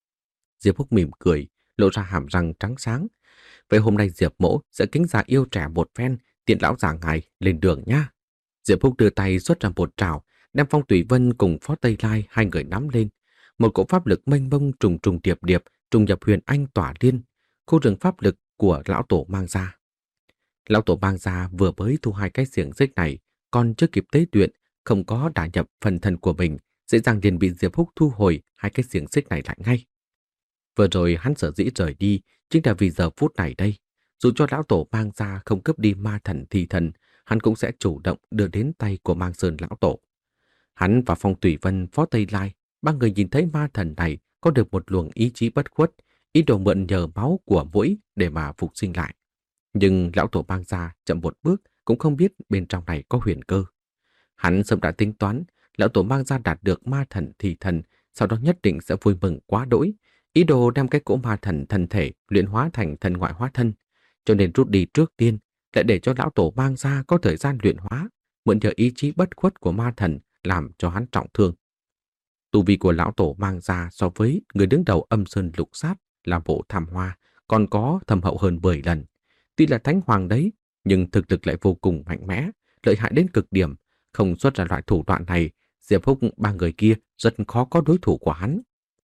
S1: Diệp Húc mỉm cười, lộ ra hàm răng trắng sáng. Vậy hôm nay Diệp Mỗ sẽ kính già yêu trẻ một phen, tiện lão già ngài lên đường nha. Diệp Húc đưa tay xuất ra một trảo, đem Phong Tùy Vân cùng Phó Tây Lai hai người nắm lên. Một cỗ pháp lực mênh mông trùng trùng điệp điệp, trùng nhập huyền anh tỏa liên, khu rừng pháp lực của lão tổ mang ra. Lão tổ mang ra vừa mới thu hai cái xiềng xích này, còn chưa kịp tế luyện, không có đả nhập phần thân của mình, dễ dàng liền bị Diệp Húc thu hồi hai cái xiềng xích này lại ngay. Vừa rồi hắn sở dĩ rời đi chính là vì giờ phút này đây. Dù cho lão tổ mang ra không cướp đi ma thần thi thần, hắn cũng sẽ chủ động đưa đến tay của Mang Sơn lão tổ. Hắn và Phong Tùy Vân, Phó Tây Lai, ba người nhìn thấy ma thần này có được một luồng ý chí bất khuất, ý đồ mượn nhờ máu của mũi để mà phục sinh lại. Nhưng lão tổ mang ra chậm một bước cũng không biết bên trong này có huyền cơ. Hắn sớm đã tính toán, lão tổ mang ra đạt được ma thần thì thần, sau đó nhất định sẽ vui mừng quá đỗi, ý đồ đem cái cỗ ma thần thân thể luyện hóa thành thần ngoại hóa thân, cho nên rút đi trước tiên, lại để cho lão tổ mang ra có thời gian luyện hóa, mượn nhờ ý chí bất khuất của ma thần làm cho hắn trọng thương. Tu vi của lão tổ mang ra so với người đứng đầu âm sơn lục sát là bộ tham hoa còn có thâm hậu hơn mười lần. Tuy là thánh hoàng đấy, nhưng thực lực lại vô cùng mạnh mẽ, lợi hại đến cực điểm. Không xuất ra loại thủ đoạn này, Diệp Húc ba người kia rất khó có đối thủ của hắn.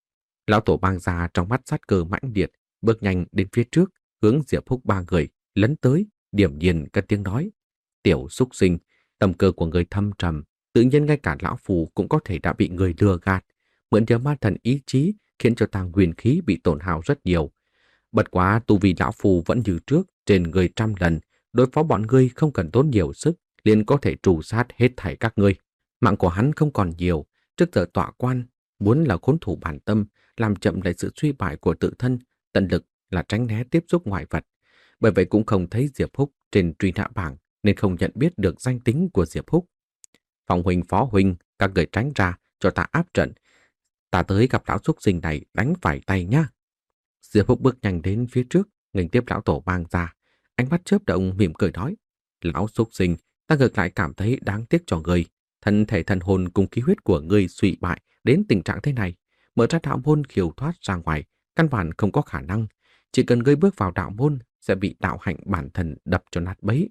S1: Lão tổ mang ra trong mắt sát cơ mãnh liệt, bước nhanh đến phía trước, hướng Diệp Húc ba người lấn tới, điểm nhiên cất tiếng nói: "Tiểu súc sinh, tâm cơ của người thâm trầm, tự nhiên ngay cả lão phù cũng có thể đã bị người lừa gạt, mượn nhờ ma thần ý chí khiến cho tàng nguyên khí bị tổn hao rất nhiều. Bất quá tu vi lão phù vẫn như trước, trên người trăm lần, đối phó bọn ngươi không cần tốn nhiều sức, liền có thể trù sát hết thảy các ngươi. Mạng của hắn không còn nhiều, trước giờ tọa quan, muốn là khốn thủ bản tâm, làm chậm lại sự suy bại của tự thân, tận lực là tránh né tiếp xúc ngoại vật. Bởi vậy cũng không thấy Diệp Húc trên truy nã bảng, nên không nhận biết được danh tính của Diệp Húc. Phòng huynh phó huynh, các người tránh ra, cho ta áp trận. Ta tới gặp lão xuất sinh này đánh phải tay nhá." Diệp Húc bước nhanh đến phía trước, nghênh tiếp lão tổ mang ra. Ánh mắt chớp động mỉm cười nói: "Lão xuất sinh, ta ngược lại cảm thấy đáng tiếc cho ngươi. Thân thể thần hồn cùng khí huyết của ngươi suy bại đến tình trạng thế này. Mở ra đạo môn khiêu thoát ra ngoài, căn bản không có khả năng. Chỉ cần ngươi bước vào đạo môn, sẽ bị đạo hạnh bản thân đập cho nát bấy."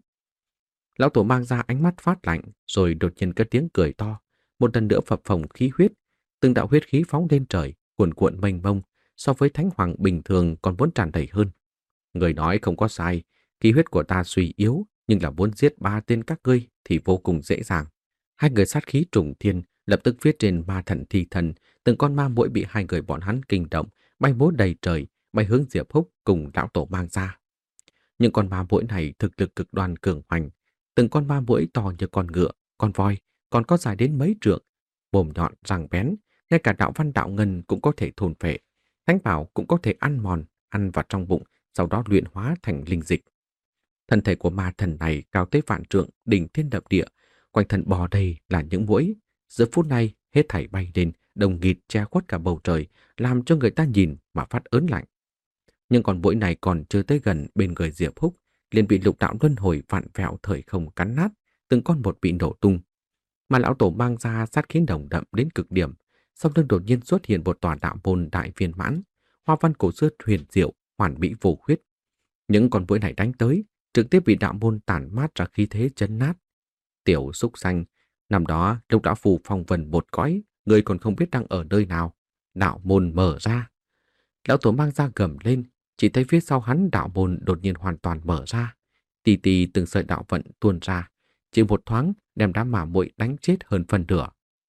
S1: Lão tổ mang ra ánh mắt phát lạnh, rồi đột nhiên cất tiếng cười to. Một lần nữa phập phồng khí huyết, từng đạo huyết khí phóng lên trời, cuồn cuộn mênh mông, so với thánh hoàng bình thường còn muốn tràn đầy hơn. "Người nói không có sai, khí huyết của ta suy yếu, nhưng là muốn giết ba tên các ngươi thì vô cùng dễ dàng." Hai người sát khí trùng thiên, lập tức viết trên ma thần thi thần, từng con ma muỗi bị hai người bọn hắn kinh động, bay múa đầy trời, bay hướng Diệp Húc cùng lão tổ mang ra. Những con ma muỗi này thực lực cực đoan cường hoành, từng con ma muỗi to như con ngựa, con voi, còn có dài đến mấy trượng, mồm nhọn răng bén, ngay cả đạo văn đạo ngân cũng có thể thôn phệ, thánh bảo cũng có thể ăn mòn, ăn vào trong bụng, sau đó luyện hóa thành linh dịch. Thân thể của ma thần này cao tới vạn trượng, đỉnh thiên lập địa, quanh thân bò đầy là những muỗi. Giờ phút này hết thảy bay lên, đồng nghịt che khuất cả bầu trời, làm cho người ta nhìn mà phát ớn lạnh. Nhưng con muỗi này còn chưa tới gần bên người Diệp Húc, liền bị lục đạo luân hồi vặn vẹo thời không cắn nát, từng con một bị nổ tung. Mà lão tổ mang ra sát khí nồng đậm đến cực điểm, sau lưng đột nhiên xuất hiện một tòa đạo môn đại viên mãn, hoa văn cổ xưa huyền diệu, hoàn mỹ vô khuyết. Những con muỗi này đánh tới, trực tiếp bị đạo môn tản mát ra khí thế chấn nát. "Tiểu súc sanh, năm đó lúc đã phù phong vần một cõi, người còn không biết đang ở nơi nào. Đạo môn mở ra." Lão tổ mang ra gầm lên, chỉ thấy phía sau hắn đạo môn đột nhiên hoàn toàn mở ra. Tì tì từng sợi đạo vận tuôn ra, chỉ một thoáng đem đám ma muội đánh chết hơn phần nửa.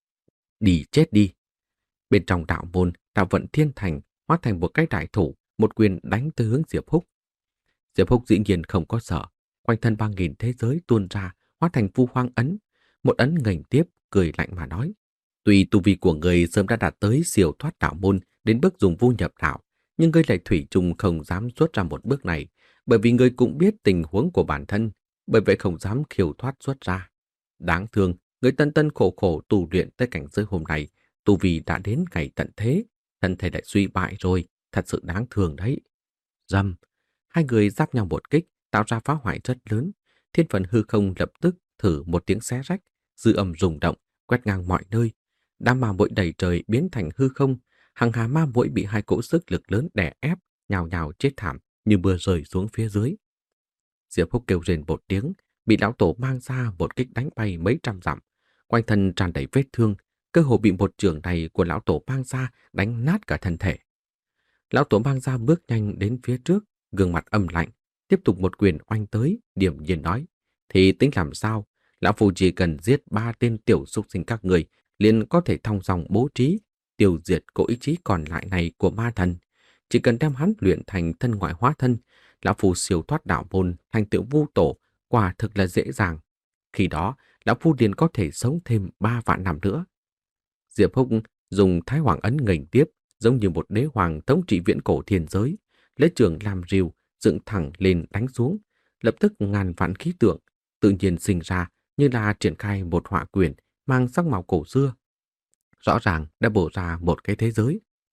S1: "Đi chết đi!" Bên trong đạo môn, đạo vận thiên thành hóa thành một cái đại thủ, một quyền đánh tới hướng Diệp Húc. Diệp Húc dĩ nhiên không có sợ, quanh thân ba nghìn thế giới tuôn ra, hóa thành vu hoang ấn. Một ấn nghênh tiếp, cười lạnh mà nói: "Tuy tu vi của người sớm đã đạt tới siêu thoát đạo môn, đến bước dùng vu nhập đạo, nhưng ngươi lại thủy chung không dám xuất ra một bước này, bởi vì ngươi cũng biết tình huống của bản thân, bởi vậy không dám khiêu thoát xuất ra. Đáng thương, ngươi tân tân khổ khổ tu luyện tới cảnh giới hôm nay, tu vi đã đến ngày tận thế, thân thể lại suy bại rồi, thật sự đáng thương đấy." Rầm, hai người giáp nhau một kích, tạo ra phá hoại rất lớn. Thiên phần hư không lập tức thử một tiếng xé rách, dư âm rung động, quét ngang mọi nơi. Đám ma muỗi đầy trời biến thành hư không, hàng hà ma muỗi bị hai cỗ sức lực lớn đè ép, nhào nhào chết thảm như mưa rơi xuống phía dưới. Diệp Húc kêu rên một tiếng, bị lão tổ mang ra một kích đánh bay mấy trăm dặm, quanh thân tràn đầy vết thương, cơ hồ bị một chưởng này của lão tổ mang ra đánh nát cả thân thể. Lão tổ mang ra bước nhanh đến phía trước, gương mặt âm lạnh, tiếp tục một quyền oanh tới, điểm nhiên nói: "Thì tính làm sao? Lão phu chỉ cần giết ba tên tiểu súc sinh các người, liền có thể thong dong bố trí, tiêu diệt cỗ ý chí còn lại này của ma thần. Chỉ cần đem hắn luyện thành thân ngoại hóa thân, lão phu siêu thoát đạo môn thành tựu vu tổ, quả thực là dễ dàng. Khi đó, lão phu liền có thể sống thêm ba vạn năm nữa." Diệp Húc dùng Thái Hoàng ấn nghênh tiếp, giống như một đế hoàng thống trị viễn cổ thiên giới, lấy trường làm rìu, dựng thẳng lên đánh xuống, lập tức ngàn vạn khí tượng tự nhiên sinh ra, như là triển khai một họa quyển mang sắc màu cổ xưa. Rõ ràng đã bổ ra một cái thế giới.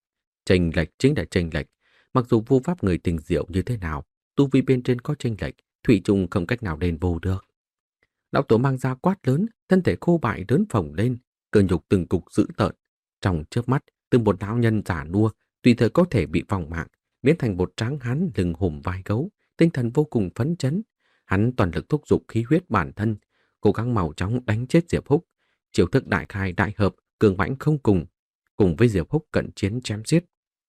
S1: Chênh lệch chính là chênh lệch. Mặc dù vu pháp người tình diệu như thế nào, tu vi bên trên có chênh lệch, thủy chung không cách nào đền bù được. Lão tổ mang ra quát lớn, thân thể khô bại lớn phồng lên, cơ nhục từng cục dữ tợn. Trong chớp mắt, từ một lão nhân giả nua, tùy thời có thể bị vòng mạng, biến thành một tráng hán lưng hùm vai gấu, tinh thần vô cùng phấn chấn. Hắn toàn lực thúc giục khí huyết bản thân, cố gắng mau chóng đánh chết Diệp Húc. Chiêu thức đại khai đại hợp, cường mãnh không cùng, cùng với Diệp Húc cận chiến chém giết.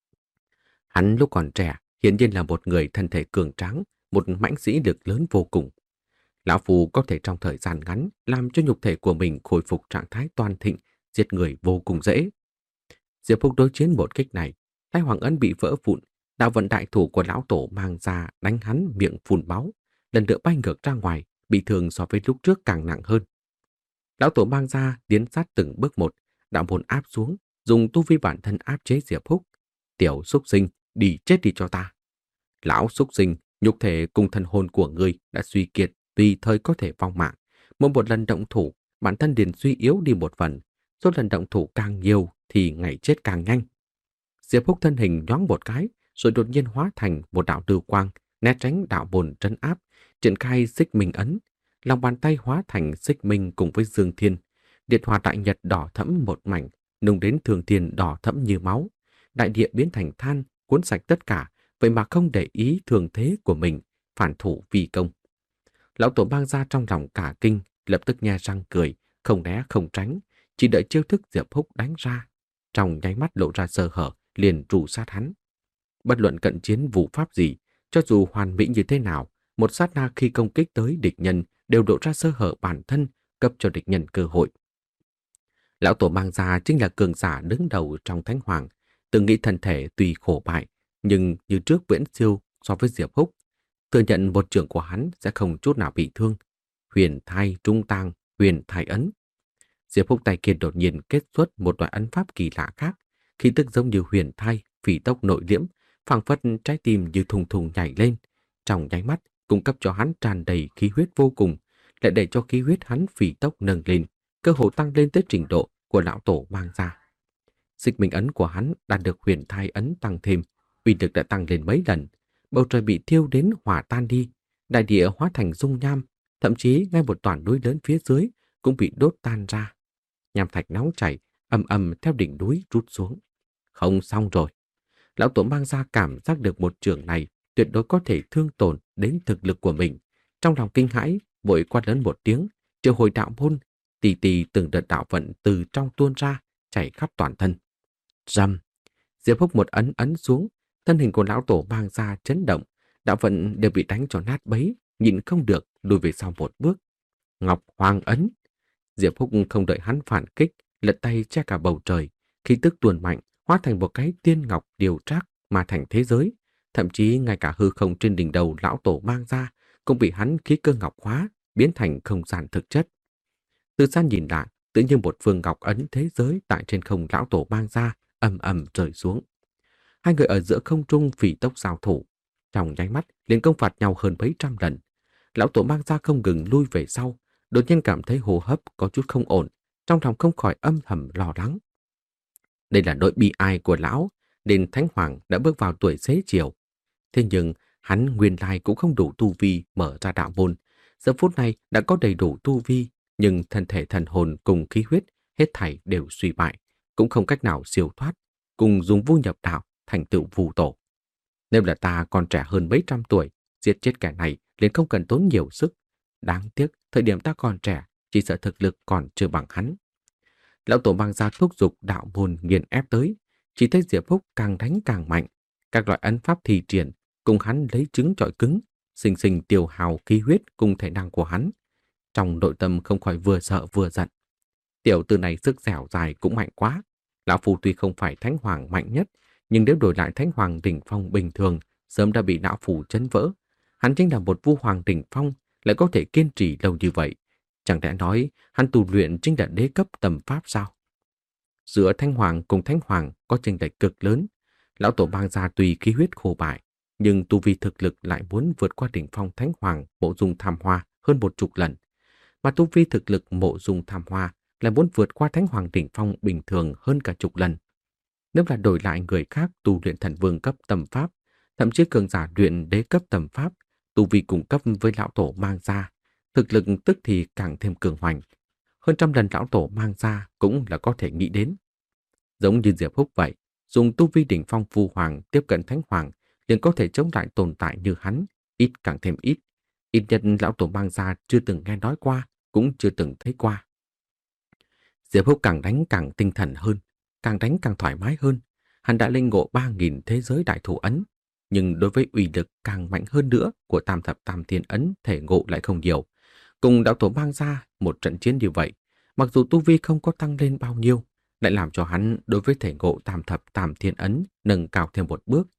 S1: Hắn lúc còn trẻ, hiển nhiên là một người thân thể cường tráng, một mãnh sĩ lực lớn vô cùng. Lão Phu có thể trong thời gian ngắn làm cho nhục thể của mình khôi phục trạng thái toàn thịnh, giết người vô cùng dễ. Diệp Húc đối chiến một kích này, Thái Hoàng Ấn bị vỡ vụn, đạo vận đại thủ của lão tổ mang ra đánh hắn miệng phun máu, lần nữa bay ngược ra ngoài, bị thương so với lúc trước càng nặng hơn. Lão tổ mang ra tiến sát từng bước một, đạo môn áp xuống, dùng tu vi bản thân áp chế Diệp Húc. Tiểu xúc sinh, đi chết đi cho ta. Lão xúc sinh, nhục thể cùng thần hồn của ngươi đã suy kiệt, tùy thời có thể vong mạng. Mỗi một lần động thủ, bản thân liền suy yếu đi một phần. Số lần động thủ càng nhiều thì ngày chết càng nhanh. Diệp Húc thân hình nhoáng một cái, rồi đột nhiên hóa thành một đạo lưu quang, né tránh đạo bồn trấn áp, triển khai xích minh ấn. Lòng bàn tay hóa thành xích minh cùng với dương thiên. Liệt hỏa đại nhật đỏ thẫm một mảnh, nung đến thường thiên đỏ thẫm như máu. Đại địa biến thành than, cuốn sạch tất cả, vậy mà không để ý thường thế của mình, phản thủ vì công. Lão tổ mang ra trong lòng cả kinh, lập tức nhe răng cười, không né không tránh, chỉ đợi chiêu thức Diệp Húc đánh ra. Trong nháy mắt lộ ra sơ hở, liền trụ sát hắn. Bất luận cận chiến vũ pháp gì, cho dù hoàn mỹ như thế nào, một sát na khi công kích tới địch nhân đều lộ ra sơ hở bản thân, cấp cho địch nhân cơ hội. Lão tổ mang ra chính là cường giả đứng đầu trong Thánh Hoàng, từng nghĩ thân thể tuy khổ bại, nhưng như trước viễn siêu so với Diệp Húc. Thừa nhận một trường của hắn sẽ không chút nào bị thương. Huyền thai trung tang, huyền thai ấn. Diệp Húc tay kia đột nhiên kết xuất một loại ấn pháp kỳ lạ khác, khí tức giống như huyền thai, phỉ tốc nội liễm, phảng phất trái tim như thùng thùng nhảy lên. Trong nháy mắt, cung cấp cho hắn tràn đầy khí huyết vô cùng, lại để cho khí huyết hắn phỉ tốc nâng lên, cơ hồ tăng lên tới trình độ của lão tổ mang ra. Xích minh ấn của hắn đạt được huyền thai ấn tăng thêm, uy lực đã tăng lên mấy lần. Bầu trời bị thiêu đến hỏa tan đi, đại địa hóa thành dung nham, thậm chí ngay một tòa núi lớn phía dưới cũng bị đốt tan ra. Nham thạch nóng chảy, ầm ầm theo đỉnh núi rút xuống. Không xong rồi. Lão tổ mang ra cảm giác được một trường này tuyệt đối có thể thương tổn đến thực lực của mình. Trong lòng kinh hãi, vội quát lớn một tiếng, triệu hồi đạo môn, tì tì từng đợt đạo vận từ trong tuôn ra, chảy khắp toàn thân. Rầm. Diệp Húc một ấn ấn xuống, thân hình của lão tổ mang ra chấn động, đạo vận đều bị đánh cho nát bấy, nhịn không được lùi về sau một bước. Ngọc Hoàng ấn. Diệp Húc không đợi hắn phản kích, lật tay che cả bầu trời, khí tức tuôn mạnh, hóa thành một cái tiên ngọc điều trác mà thành thế giới, thậm chí ngay cả hư không trên đỉnh đầu lão tổ mang ra cũng bị hắn khí cơ ngọc hóa, biến thành không gian thực chất. Từ xa nhìn lại, tự như một phương ngọc ấn thế giới tại trên không lão tổ mang ra, ầm ầm rơi xuống. Hai người ở giữa không trung phỉ tốc giao thủ, trong nháy mắt liền công phạt nhau hơn mấy trăm lần. Lão tổ mang ra không ngừng lui về sau, đột nhiên cảm thấy hô hấp có chút không ổn, trong lòng không khỏi âm thầm lo lắng. Đây là nỗi bi ai của lão, nên Thánh Hoàng đã bước vào tuổi xế chiều. Thế nhưng hắn nguyên lai cũng không đủ tu vi mở ra đạo môn. Giờ phút này đã có đầy đủ tu vi, nhưng thân thể thần hồn cùng khí huyết hết thảy đều suy bại, cũng không cách nào siêu thoát, cùng dùng vu nhập đạo thành tựu phù tổ. Nếu là ta còn trẻ hơn mấy trăm tuổi, giết chết kẻ này liền không cần tốn nhiều sức. Đáng tiếc, thời điểm ta còn trẻ, chỉ sợ thực lực còn chưa bằng hắn. Lão tổ mang ra thúc giục đạo môn nghiền ép tới, chỉ thấy Diệp Húc càng đánh càng mạnh. Các loại ấn pháp thi triển, cùng hắn lấy trứng trọi cứng, sinh sinh tiêu hào khí huyết cùng thể năng của hắn. Trong nội tâm không khỏi vừa sợ vừa giận. Tiểu tử này sức dẻo dài cũng mạnh quá. Lão Phu tuy không phải Thánh Hoàng mạnh nhất, nhưng nếu đổi lại Thánh Hoàng đỉnh phong bình thường, sớm đã bị lão Phu chấn vỡ. Hắn chính là một Vu Hoàng đỉnh phong, lại có thể kiên trì lâu như vậy. Chẳng lẽ nói hắn tu luyện chính là đế cấp tầm pháp sao? Giữa Thánh Hoàng cùng Thánh Hoàng có chênh lệch cực lớn. Lão tổ mang ra tùy khí huyết khô bại, nhưng tu vi thực lực lại muốn vượt qua đỉnh phong Thánh Hoàng Mộ Dung Tham Hoa hơn một chục lần. Mà tu vi thực lực Mộ Dung Tham Hoa lại muốn vượt qua Thánh Hoàng đỉnh phong bình thường hơn cả chục lần. Nếu là đổi lại người khác tu luyện thần vương cấp tầm pháp, thậm chí cường giả luyện đế cấp tầm pháp, tu vi cùng cấp với lão tổ mang ra, thực lực tức thì càng thêm cường hoành. Hơn trăm lần lão tổ mang ra cũng là có thể nghĩ đến. Giống như Diệp Húc vậy, dùng tu vi đỉnh phong phu hoàng tiếp cận thánh hoàng, liền có thể chống lại tồn tại như hắn, ít càng thêm ít. Ít nhất lão tổ mang ra chưa từng nghe nói qua, cũng chưa từng thấy qua. Diệp Húc càng đánh càng tinh thần hơn, càng đánh càng thoải mái hơn. Hắn đã linh ngộ ba nghìn thế giới đại thủ ấn, nhưng đối với uy lực càng mạnh hơn nữa của tam thập tam thiên ấn thể ngộ lại không nhiều. Cùng đạo tổ mang ra một trận chiến như vậy, mặc dù tu vi không có tăng lên bao nhiêu, lại làm cho hắn đối với thể ngộ tam thập tam thiên ấn nâng cao thêm một bước.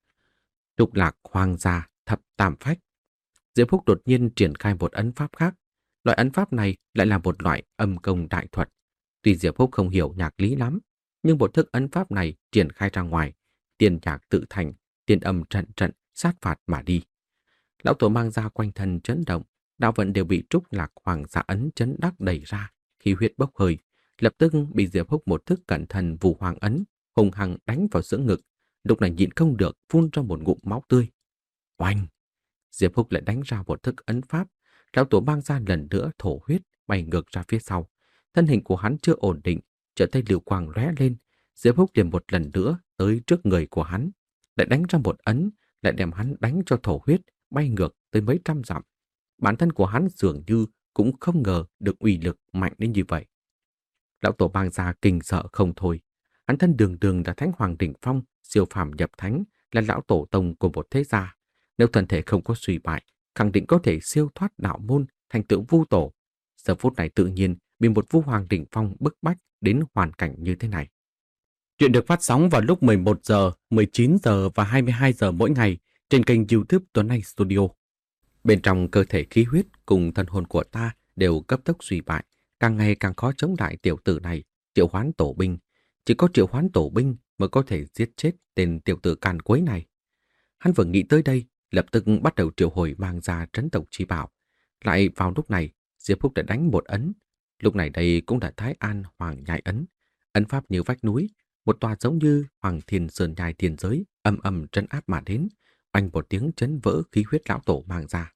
S1: Trục lạc hoàng gia thập tam phách. Diệp Húc đột nhiên triển khai một ấn pháp khác. Loại ấn pháp này lại là một loại âm công đại thuật. Tuy Diệp Húc không hiểu nhạc lý lắm, nhưng một thức ấn pháp này triển khai ra ngoài, tiền nhạc tự thành, tiền âm trận trận, sát phạt mà đi. Lão tổ mang ra quanh thân chấn động, đạo vận đều bị trúc lạc hoàng gia ấn chấn đắc đẩy ra, khí huyết bốc hơi, lập tức bị Diệp Húc một thức cẩn thận vụ hoàng ấn hùng hăng đánh vào giữa ngực, lúc này nhịn không được phun ra một ngụm máu tươi. Oanh! Diệp Húc lại đánh ra một thức ấn pháp, lão tổ mang ra lần nữa thổ huyết bay ngược ra phía sau. Thân hình của hắn chưa ổn định, chợt thấy lưu quang lóe lên, Diệp Húc liền một lần nữa tới trước người của hắn, lại đánh ra một ấn, lại đem hắn đánh cho thổ huyết bay ngược tới mấy trăm dặm. Bản thân của hắn dường như cũng không ngờ được uy lực mạnh đến như vậy. Lão tổ bang ra kinh sợ không thôi. Hắn thân đường đường là thánh hoàng đỉnh phong, siêu phàm nhập thánh, là lão tổ tông của một thế gia. Nếu thân thể không có suy bại, khẳng định có thể siêu thoát đạo môn, thành tựu vu tổ. Giờ phút này tự nhiên bị một vu hoàng đỉnh phong bức bách đến hoàn cảnh như thế này. Chuyện được phát sóng vào lúc mười một giờ, mười chín giờ và hai mươi hai giờ mỗi ngày trên kênh YouTube Tuấn Anh Studio. Bên trong cơ thể khí huyết cùng thân hồn của ta đều cấp tốc suy bại, càng ngày càng khó chống lại tiểu tử này, triệu hoán tổ binh. Chỉ có triệu hoán tổ binh mới có thể giết chết tên tiểu tử càn quấy này. Hắn vừa nghĩ tới đây, lập tức bắt đầu triệu hồi mang ra trấn tộc chi bảo. Lại vào lúc này, Diệp Húc đã đánh một ấn. Lúc này đây cũng là Thái An Hoàng Nhai ấn. Ấn pháp như vách núi, một tòa giống như Hoàng Thiên Sơn Nhai tiền giới, âm ầm trấn áp mà đến, oanh một tiếng chấn vỡ khí huyết lão tổ mang ra.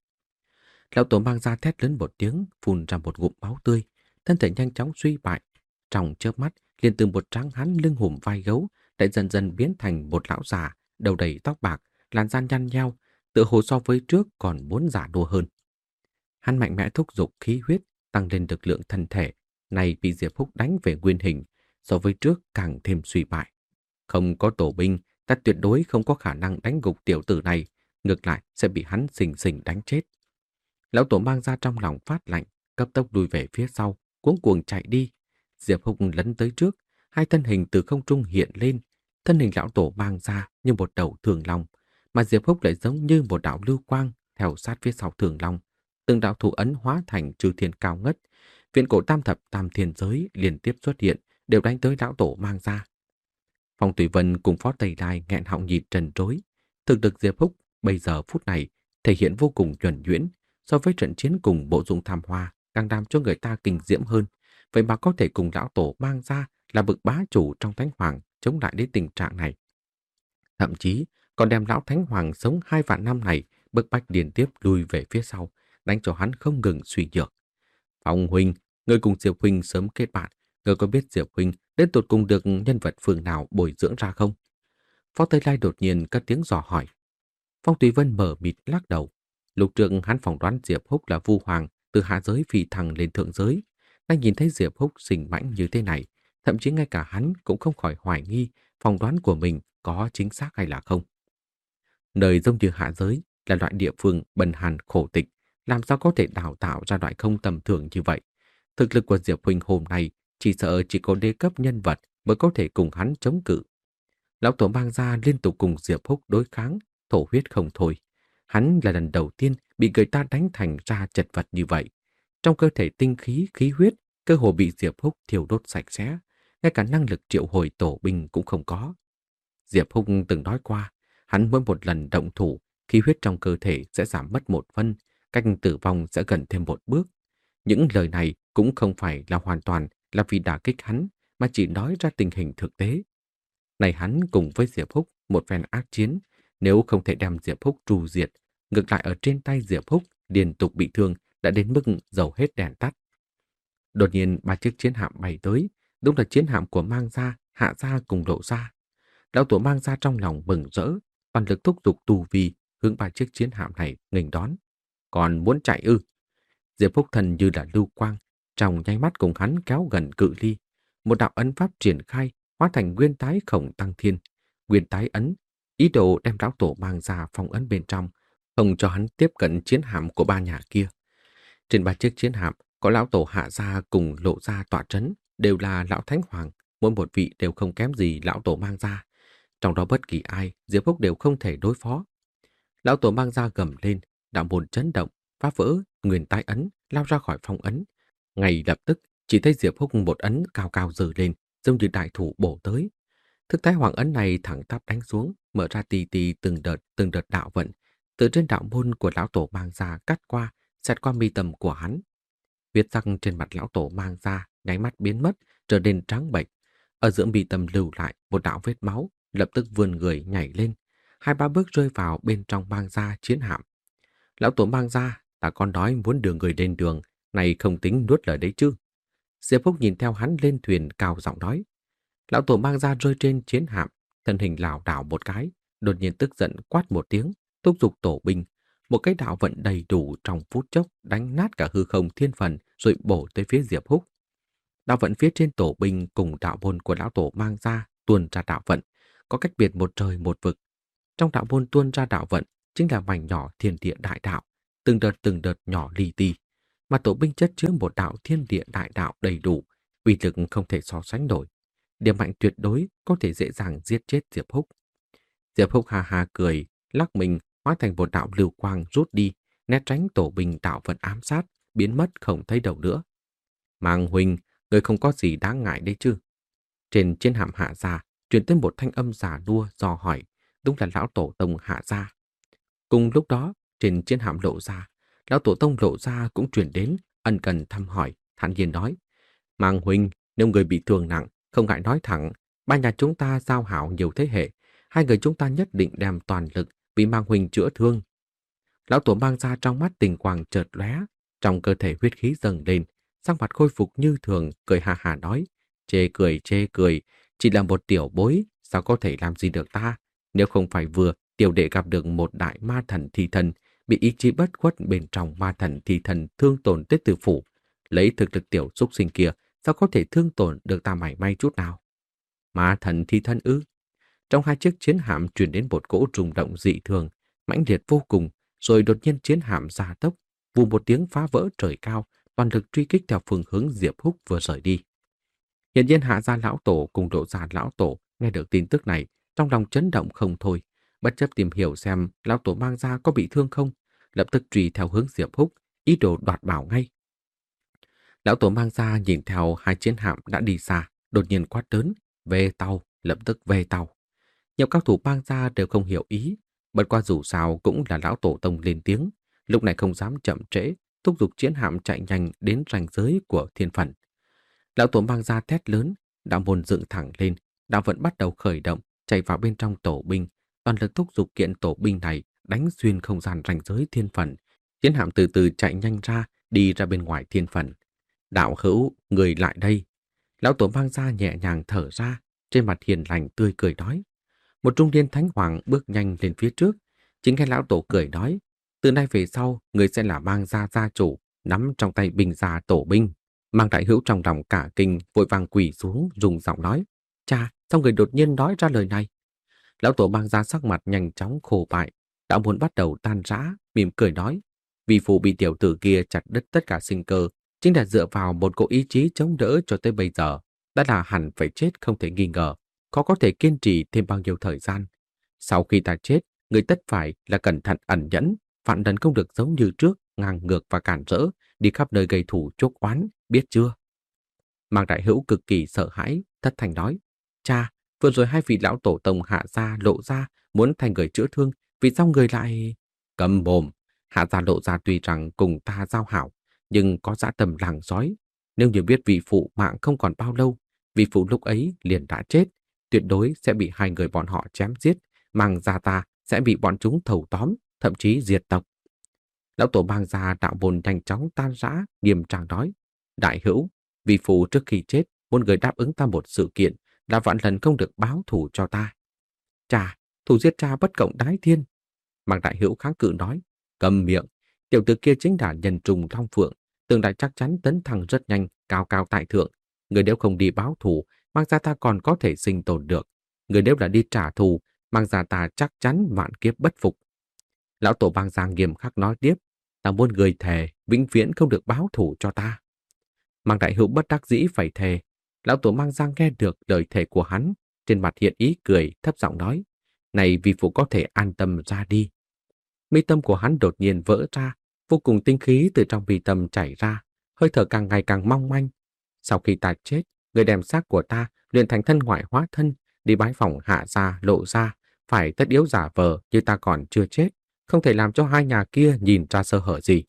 S1: Lão tổ mang ra thét lớn một tiếng, phun ra một ngụm máu tươi, thân thể nhanh chóng suy bại. Trong chớp mắt, liền từ một tráng hán lưng hùm vai gấu, lại dần dần biến thành một lão già, đầu đầy tóc bạc, làn da nhăn nheo, tựa hồ so với trước còn muốn già nua hơn. Hắn mạnh mẽ thúc giục khí huyết, tăng lên lực lượng thân thể, này bị Diệp Húc đánh về nguyên hình, so với trước càng thêm suy bại. Không có tổ binh, ta tuyệt đối không có khả năng đánh gục tiểu tử này, ngược lại sẽ bị hắn xình xình đánh chết. Lão tổ mang ra trong lòng phát lạnh, cấp tốc lùi về phía sau, cuống cuồng chạy đi. Diệp Húc lấn tới trước, hai thân hình từ không trung hiện lên, thân hình lão tổ mang ra như một đầu thường long, mà Diệp Húc lại giống như một đạo lưu quang theo sát phía sau thường long. Từng đạo thủ ấn hóa thành chư thiên cao ngất, viện cổ tam thập tam thiên giới liên tiếp xuất hiện, đều đánh tới lão tổ mang ra. Phong Tùy Vân cùng Phó Tây Lai nghẹn họng nhịn trần trối. Thực lực Diệp Húc bây giờ phút này thể hiện vô cùng nhuần nhuyễn, so với trận chiến cùng bộ dụng tham hoa càng làm cho người ta kinh diễm hơn. Vậy mà có thể cùng lão tổ mang ra là bậc bá chủ trong thánh hoàng chống lại đến tình trạng này. Thậm chí còn đem lão thánh hoàng sống hai vạn năm này bức bách liên tiếp lùi về phía sau, đánh cho hắn không ngừng suy nhược. Phong huynh, người cùng Diệp huynh sớm kết bạn, người có biết Diệp huynh đến tột cùng được nhân vật phương nào bồi dưỡng ra không? Phó Tây Lai đột nhiên cất tiếng dò hỏi. Phong Tùy Vân mở mịt lắc đầu. Lục trước hắn phỏng đoán Diệp Húc là vu hoàng từ hạ giới phi thăng lên thượng giới. Đang nhìn thấy Diệp Húc xinh mãnh như thế này, thậm chí ngay cả hắn cũng không khỏi hoài nghi phỏng đoán của mình có chính xác hay là không. Nơi giống như hạ giới là loại địa phương bần hàn khổ tịch, làm sao có thể đào tạo ra loại không tầm thường như vậy. Thực lực của Diệp huynh hôm nay chỉ sợ chỉ có đế cấp nhân vật mới có thể cùng hắn chống cự. Lão tổ mang ra liên tục cùng Diệp Húc đối kháng, thổ huyết không thôi. Hắn là lần đầu tiên bị người ta đánh thành ra chật vật như vậy. Trong cơ thể tinh khí, khí huyết, cơ hồ bị Diệp Húc thiêu đốt sạch sẽ, ngay cả năng lực triệu hồi tổ binh cũng không có. Diệp Húc từng nói qua, hắn mỗi một lần động thủ, khí huyết trong cơ thể sẽ giảm mất một phân, cách tử vong sẽ gần thêm một bước. Những lời này cũng không phải là hoàn toàn là vì đả kích hắn, mà chỉ nói ra tình hình thực tế. Này hắn cùng với Diệp Húc một phen ác chiến, nếu không thể đem Diệp Húc tru diệt, ngược lại ở trên tay Diệp Húc liên tục bị thương đã đến mức dầu hết đèn tắt. Đột nhiên ba chiếc chiến hạm bay tới, đúng là chiến hạm của Mang Gia, Hạ Gia cùng Lộ Gia. Lão Tổ Mang Gia trong lòng mừng rỡ, toàn lực thúc giục tu vi hướng ba chiếc chiến hạm này nghênh đón. Còn muốn chạy ư? Diệp Húc thần như là lưu quang, trong nháy mắt cùng hắn kéo gần cự ly, một đạo ấn pháp triển khai, hóa thành nguyên tái khổng tăng thiên, nguyên tái ấn, ý đồ đem lão tổ Mang Gia phong ấn bên trong, không cho hắn tiếp cận chiến hạm của ba nhà kia. Trên ba chiếc chiến hạm có lão tổ Hạ Gia cùng Lộ Gia tọa trấn, đều là lão thánh hoàng, mỗi một vị đều không kém gì lão tổ Mang Gia. Trong đó bất kỳ ai, Diệp Húc đều không thể đối phó. Lão tổ Mang Gia gầm lên, đạo môn chấn động, phá vỡ nguyên tái ấn, lao ra khỏi phong ấn. Ngay lập tức, chỉ thấy Diệp Húc một ấn cao cao giơ lên, giống như đại thủ bổ tới. Thức thái hoàng ấn này thẳng tắp đánh xuống, mở ra tì tì từng đợt từng đợt đạo vận, từ trên đạo môn của lão tổ Mang Gia cắt qua, xẹt qua mi tâm của hắn. Huyết sắc trên mặt lão tổ Mang Gia nháy mắt biến mất, trở nên trắng bệch. Ở giữa mi tâm lưu lại một đạo vết máu, lập tức vươn người nhảy lên, hai ba bước rơi vào bên trong Mang Gia chiến hạm. Lão tổ Mang Gia, ta còn nói muốn đưa người lên đường, này không tính nuốt lời đấy chứ? Diệp Húc nhìn theo hắn lên thuyền cao giọng nói. Lão tổ Mang Gia rơi trên chiến hạm, thân hình lảo đảo một cái, đột nhiên tức giận quát một tiếng, thúc giục tổ binh, một cái đạo vận đầy đủ trong phút chốc đánh nát cả hư không thiên phần rồi bổ tới phía Diệp Húc. Đạo vận phía trên tổ binh cùng đạo môn của lão tổ Mang Gia tuôn ra đạo vận, có cách biệt một trời một vực. Trong đạo môn tuôn ra đạo vận chính là mảnh nhỏ thiên địa đại đạo, từng đợt từng đợt nhỏ li ti, mà tổ binh chất chứa một đạo thiên địa đại đạo đầy đủ, uy lực không thể so sánh nổi. Điểm mạnh tuyệt đối có thể dễ dàng giết chết Diệp Húc. Diệp Húc ha ha cười, lắc mình hóa thành một đạo lưu quang rút đi, né tránh tổ binh đạo vận ám sát, biến mất không thấy đâu nữa. Mang huynh, người không có gì đáng ngại đấy chứ? Trên chiến hạm Hạ Gia truyền tới một thanh âm già nua dò hỏi, đúng là lão tổ tông Hạ Gia. Cùng lúc đó, trên chiến hạm Lộ Gia, lão tổ tông Lộ Gia cũng truyền đến, ân cần thăm hỏi, thản nhiên nói: Mang huynh, nếu người bị thương nặng, không ngại nói thẳng, ba nhà chúng ta giao hảo nhiều thế hệ, hai người chúng ta nhất định đem toàn lực vì Mang huynh chữa thương. Lão tổ Mang Gia trong mắt tình quang chợt lóe, trong cơ thể huyết khí dâng lên, sắc mặt khôi phục như thường, cười hà hà nói: Chê cười chê cười, chỉ là một tiểu bối, sao có thể làm gì được ta? Nếu không phải vừa tiểu đệ gặp được một đại ma thần thi thần, bị ý chí bất khuất bên trong ma thần thi thần thương tổn tới tử phủ, lấy thực lực tiểu xúc sinh kia, sao có thể thương tổn được ta mảy may chút nào? Ma thần thi thân ư? Trong hai chiếc chiến hạm truyền đến một cỗ rung động dị thường, mãnh liệt vô cùng, rồi đột nhiên chiến hạm gia tốc, vù một tiếng phá vỡ trời cao, toàn lực truy kích theo phương hướng Diệp Húc vừa rời đi. Hiển nhiên Hạ Gia lão tổ cùng Lộ Gia lão tổ nghe được tin tức này, trong lòng chấn động không thôi, bất chấp tìm hiểu xem lão tổ Mang Gia có bị thương không, lập tức truy theo hướng Diệp Húc, ý đồ đoạt bảo ngay. Lão tổ Mang Gia nhìn theo hai chiến hạm đã đi xa, đột nhiên quát lớn: về tàu, lập tức về tàu. Nhiều các thủ Mang Gia đều không hiểu ý, bất qua dù sao cũng là lão tổ tông lên tiếng, lúc này không dám chậm trễ, thúc giục chiến hạm chạy nhanh đến ranh giới của thiên phận. Lão tổ Mang Gia thét lớn, đạo môn dựng thẳng lên, đạo vận bắt đầu khởi động, chạy vào bên trong tổ binh, toàn lực thúc giục kiện tổ binh này đánh xuyên không gian ranh giới thiên phận. Chiến hạm từ từ chạy nhanh ra, đi ra bên ngoài thiên phận. Đạo hữu, người lại đây. Lão tổ Mang Gia nhẹ nhàng thở ra, trên mặt hiền lành tươi cười nói. Một trung niên thánh hoàng bước nhanh lên phía trước, chính nghe lão tổ cười nói: từ nay về sau, người sẽ là Mang Gia gia chủ, nắm trong tay binh gia tổ binh. Mang đại hữu trong lòng cả kinh, vội vàng quỳ xuống, rung giọng nói: cha, sao người đột nhiên nói ra lời này? Lão tổ Mang Gia sắc mặt nhanh chóng khổ bại, đạo muốn bắt đầu tan rã, mỉm cười nói: vì phụ bị tiểu tử kia chặt đứt tất cả sinh cơ, chính là dựa vào một cỗ ý chí chống đỡ cho tới bây giờ, đã là hẳn phải chết không thể nghi ngờ, khó có thể kiên trì thêm bao nhiêu thời gian. Sau khi ta chết, người tất phải là cẩn thận ẩn nhẫn, vạn lần không được giống như trước, ngang ngược và cản rỡ, đi khắp nơi gây thù chuốc oán, biết chưa? Mang đại hữu cực kỳ sợ hãi, thất thanh nói: cha, vừa rồi hai vị lão tổ tông Hạ Gia, Lộ Gia muốn thành người chữa thương, vì sao người lại... Cầm mồm! Hạ Gia, Lộ Gia tuy rằng cùng ta giao hảo, nhưng có dã tâm làng sói. Nếu như biết vị phụ mạng không còn bao lâu, vị phụ lúc ấy liền đã chết, tuyệt đối sẽ bị hai người bọn họ chém giết, Mang gia ta sẽ bị bọn chúng thâu tóm, thậm chí diệt tộc. Lão tổ Mang gia đạo môn nhanh chóng tan rã, nghiêm trang nói: Đại hữu, vì phụ trước khi chết, một người đáp ứng ta một sự kiện, đã vạn lần không được báo thù cho ta. Chà, thù giết cha bất cộng đái thiên. Mang đại hữu kháng cự nói: Cầm miệng, tiểu tử kia chính là nhân trùng long phượng, tương lai chắc chắn tấn thăng rất nhanh, cao cao tại thượng. Người nếu không đi báo thù, Mang gia ta còn có thể sinh tồn được. Người nếu là đi trả thù, Mang gia ta chắc chắn vạn kiếp bất phục. Lão tổ Mang gia nghiêm khắc nói tiếp: Ta muốn người thề vĩnh viễn không được báo thù cho ta. Mang đại hữu bất đắc dĩ phải thề. Lão tổ Mang gia nghe được lời thề của hắn, trên mặt hiện ý cười, thấp giọng nói: Này vì phụ có thể an tâm ra đi. Mi tâm của hắn đột nhiên vỡ ra, vô cùng tinh khí từ trong mi tâm chảy ra, hơi thở càng ngày càng mong manh. Sau khi ta chết, người đem xác của ta luyện thành thân ngoại hóa thân, đi bái phòng Hạ gia, Lộ gia, phải tất yếu giả vờ như ta còn chưa chết, không thể làm cho hai nhà kia nhìn ra sơ hở gì.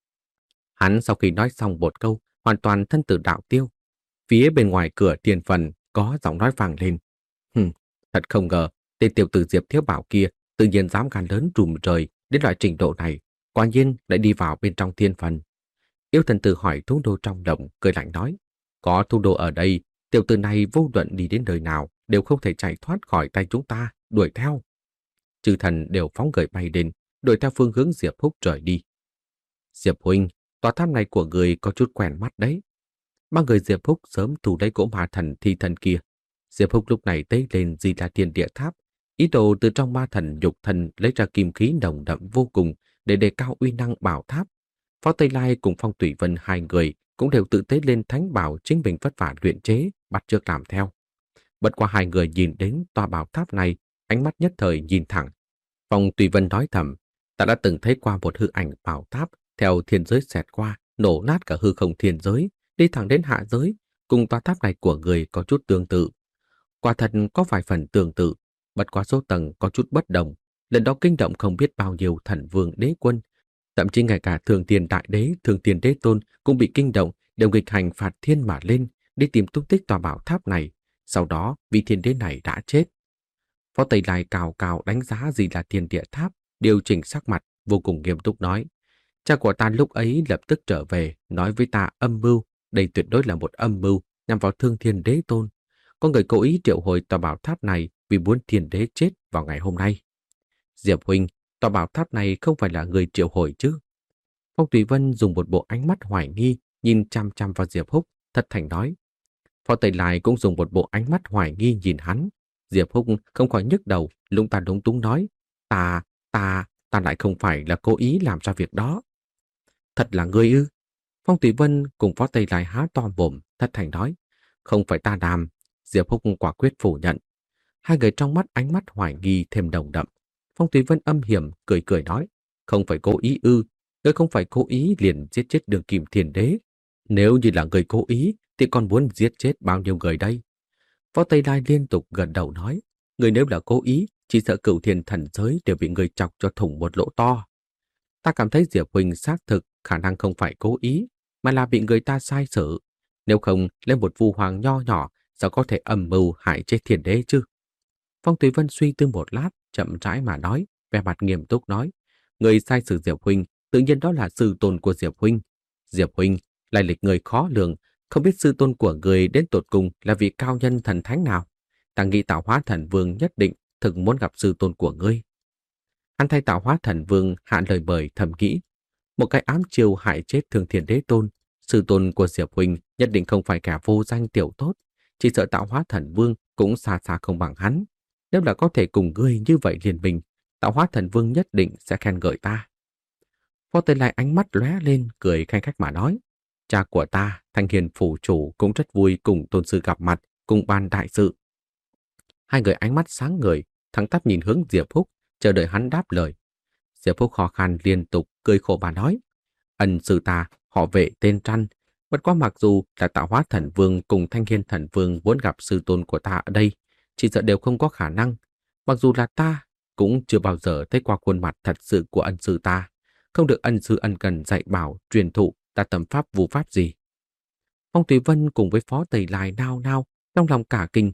S1: Hắn sau khi nói xong một câu, hoàn toàn thân tử đạo tiêu. Phía bên ngoài cửa tiền phần có giọng nói vang lên: Hừm, thật không ngờ, tên tiểu tử Diệp Thiếu Bảo kia tự nhiên dám gan lớn trùm trời đến loại trình độ này, quả nhiên lại đi vào bên trong thiên phần. Yêu thần tử hỏi thú đô trong động, cười lạnh nói: Có thú đô ở đây, tiểu tử này vô luận đi đến nơi nào đều không thể chạy thoát khỏi tay chúng ta, đuổi theo. Chư thần đều phóng người bay lên, đuổi theo phương hướng Diệp Húc rời đi. Diệp huynh, tòa tháp này của người có chút quen mắt đấy. Ba người Diệp Húc sớm thủ lấy cỗ ma thần thi thần kia. Diệp Húc lúc này tế lên Di La Thiên Địa Tháp, ý đồ từ trong ma thần nhục thần lấy ra kim khí nồng đậm vô cùng để đề cao uy năng bảo tháp. Phó Tây Lai cùng Phong Tùy Vân hai người cũng đều tự tế lên thánh bảo chính mình vất vả luyện chế, bắt chước làm theo. Bất qua hai người nhìn đến tòa bảo tháp này, ánh mắt nhất thời nhìn thẳng. Phong Tùy Vân nói thầm: Ta đã từng thấy qua một hư ảnh bảo tháp theo thiên giới xẹt qua, nổ nát cả hư không thiên giới, đi thẳng đến hạ giới, cùng tòa tháp này của người có chút tương tự. Quả thật có vài phần tương tự, bất quá số tầng có chút bất đồng. Lần đó kinh động không biết bao nhiêu thần vương đế quân, thậm chí ngay cả Thường Tiền Đại Đế, Thường Tiền Đế Tôn cũng bị kinh động, đều nghịch hành phạt thiên mà lên, đi tìm tung tích tòa bảo tháp này. Sau đó, vị thiên đế này đã chết. Phó Tây Lai cào cào đánh giá gì là Thiên Địa Tháp, điều chỉnh sắc mặt, vô cùng nghiêm túc nói: Cha của ta lúc ấy lập tức trở về, nói với ta âm mưu, đây tuyệt đối là một âm mưu nhằm vào Thương Thiên Đế Tôn. Có người cố ý triệu hồi tòa bảo tháp này vì muốn thiên đế chết vào ngày hôm nay. Diệp huynh, tòa bảo tháp này không phải là người triệu hồi chứ? Phong Tùy Vân dùng một bộ ánh mắt hoài nghi nhìn chăm chăm vào Diệp Húc, thật thành nói. Phó Tây Lai cũng dùng một bộ ánh mắt hoài nghi nhìn hắn. Diệp Húc không khỏi nhức đầu, lúng ta lúng túng nói: Ta, ta, ta lại không phải là cố ý làm ra việc đó. Thật là ngươi ư? Phong Tùy Vân cùng Phó Tây Lai há to mồm, thật thành nói: Không phải ta làm. Diệp Húc quả quyết phủ nhận. Hai người trong mắt ánh mắt hoài nghi thêm nồng đậm. Phong Tùy Vân âm hiểm cười cười nói: Không phải cố ý ư? Ngươi không phải cố ý liền giết chết Đường Kim Thiên Đế. Nếu như là người cố ý thì còn muốn giết chết bao nhiêu người đây? Phó Tây Lai liên tục gật đầu nói: Người nếu là cố ý, chỉ sợ cửu thiên thần giới đều bị người chọc cho thủng một lỗ to. Ta cảm thấy Diệp huynh xác thực khả năng không phải cố ý, mà là bị người ta sai xử. Nếu không, lên một vu hoàng nho nhỏ sao có thể âm mưu hại chết thiên đế chứ? Phong Tùy Vân suy tư một lát, chậm rãi mà nói, vẻ mặt nghiêm túc nói: Người sai xử Diệp huynh, tự nhiên đó là sư tôn của Diệp huynh. Diệp huynh, lai lịch người khó lường, không biết sư tôn của người đến tột cùng là vị cao nhân thần thánh nào. Ta nghĩ Tạo Hóa Thần Vương nhất định thực muốn gặp sư tôn của ngươi. Hắn thay Tạo Hóa Thần Vương hạ lời mời thầm nghĩ, một cái ám chiêu hại chết Thương Thiên Đế Tôn, sư tôn của Diệp huynh nhất định không phải kẻ vô danh tiểu tốt, chỉ sợ Tạo Hóa Thần Vương cũng xa xa không bằng hắn. Nếu là có thể cùng ngươi như vậy liền bình, Tạo Hóa Thần Vương nhất định sẽ khen ngợi ta. Phó Tây Lai ánh mắt lóe lên, cười khanh khách mà nói: Cha của ta, Thanh Hiền phủ chủ cũng rất vui cùng tôn sư gặp mặt, cùng bàn đại sự. Hai người ánh mắt sáng ngời, thẳng tắp nhìn hướng Diệp Húc, chờ đợi hắn đáp lời. Diệp Húc khó khăn liên tục cười khổ mà nói: Ân sư ta, họ Vệ tên Trăn, bất quá mặc dù là Tạo Hóa Thần Vương cùng Thanh Hiền Thần Vương muốn gặp sư tôn của ta ở đây, chỉ sợ đều không có khả năng. Mặc dù là ta cũng chưa bao giờ thấy qua khuôn mặt thật sự của ân sư ta, không được ân sư ân cần dạy bảo truyền thụ ta tầm pháp vu pháp gì. Phong Tùy Vân cùng với Phó Tây Lai nao nao trong lòng cả kinh.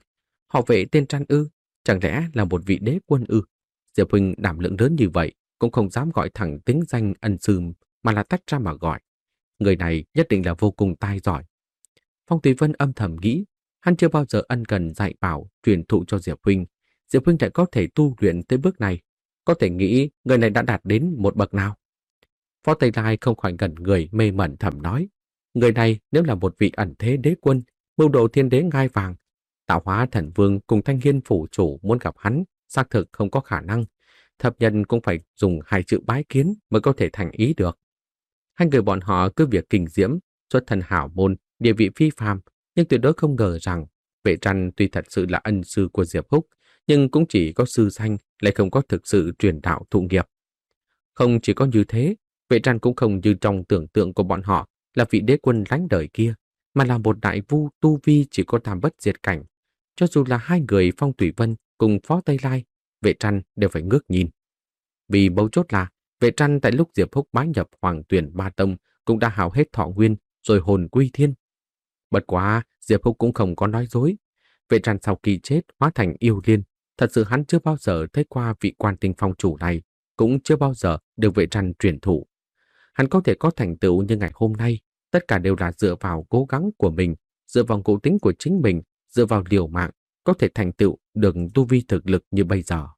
S1: Họ Vệ tên Trăn ư? Chẳng lẽ là một vị đế quân ư? Diệp huynh đảm lượng lớn như vậy cũng không dám gọi thẳng tính danh ân sư mà là tách ra mà gọi. Người này nhất định là vô cùng tài giỏi. Phong Tùy Vân âm thầm nghĩ, hắn chưa bao giờ ân cần dạy bảo, truyền thụ cho Diệp huynh. Diệp huynh lại có thể tu luyện tới bước này, có thể nghĩ người này đã đạt đến một bậc nào. Phó Tây Lai không khỏi ngẩn người mê mẩn thầm nói, người này nếu là một vị ẩn thế đế quân, mưu đồ thiên đế ngai vàng, Tạo Hóa Thần Vương cùng Thanh Hiên phủ chủ muốn gặp hắn, xác thực không có khả năng. Thập nhân cũng phải dùng hai chữ bái kiến mới có thể thành ý được. Hai người bọn họ cứ việc kinh diễm, xuất thân hảo môn, địa vị phi phàm, nhưng tuyệt đối không ngờ rằng Vệ Trăn tuy thật sự là ân sư của Diệp Húc, nhưng cũng chỉ có sư danh, lại không có thực sự truyền đạo thụ nghiệp. Không chỉ có như thế, Vệ Trăn cũng không như trong tưởng tượng của bọn họ là vị đế quân lánh đời kia, mà là một đại vu tu vi chỉ có tam bất diệt cảnh. Cho dù là hai người Phong Tùy Vân cùng Phó Tây Lai, Vệ Trăn đều phải ngước nhìn. Vì mấu chốt là Vệ Trăn tại lúc Diệp Húc bái nhập Hoàng Tuyển Ba Tông cũng đã hao hết thọ nguyên rồi hồn quy thiên. Bất quá, Diệp Húc cũng không có nói dối. Vệ Trăn sau khi chết hóa thành yêu liên, thật sự hắn chưa bao giờ thấy qua vị Quan Tinh Phong chủ này, cũng chưa bao giờ được Vệ Trăn truyền thụ. Hắn có thể có thành tựu như ngày hôm nay, tất cả đều là dựa vào cố gắng của mình, dựa vào ngộ tính của chính mình, dựa vào liều mạng, có thể thành tựu được tu vi thực lực như bây giờ.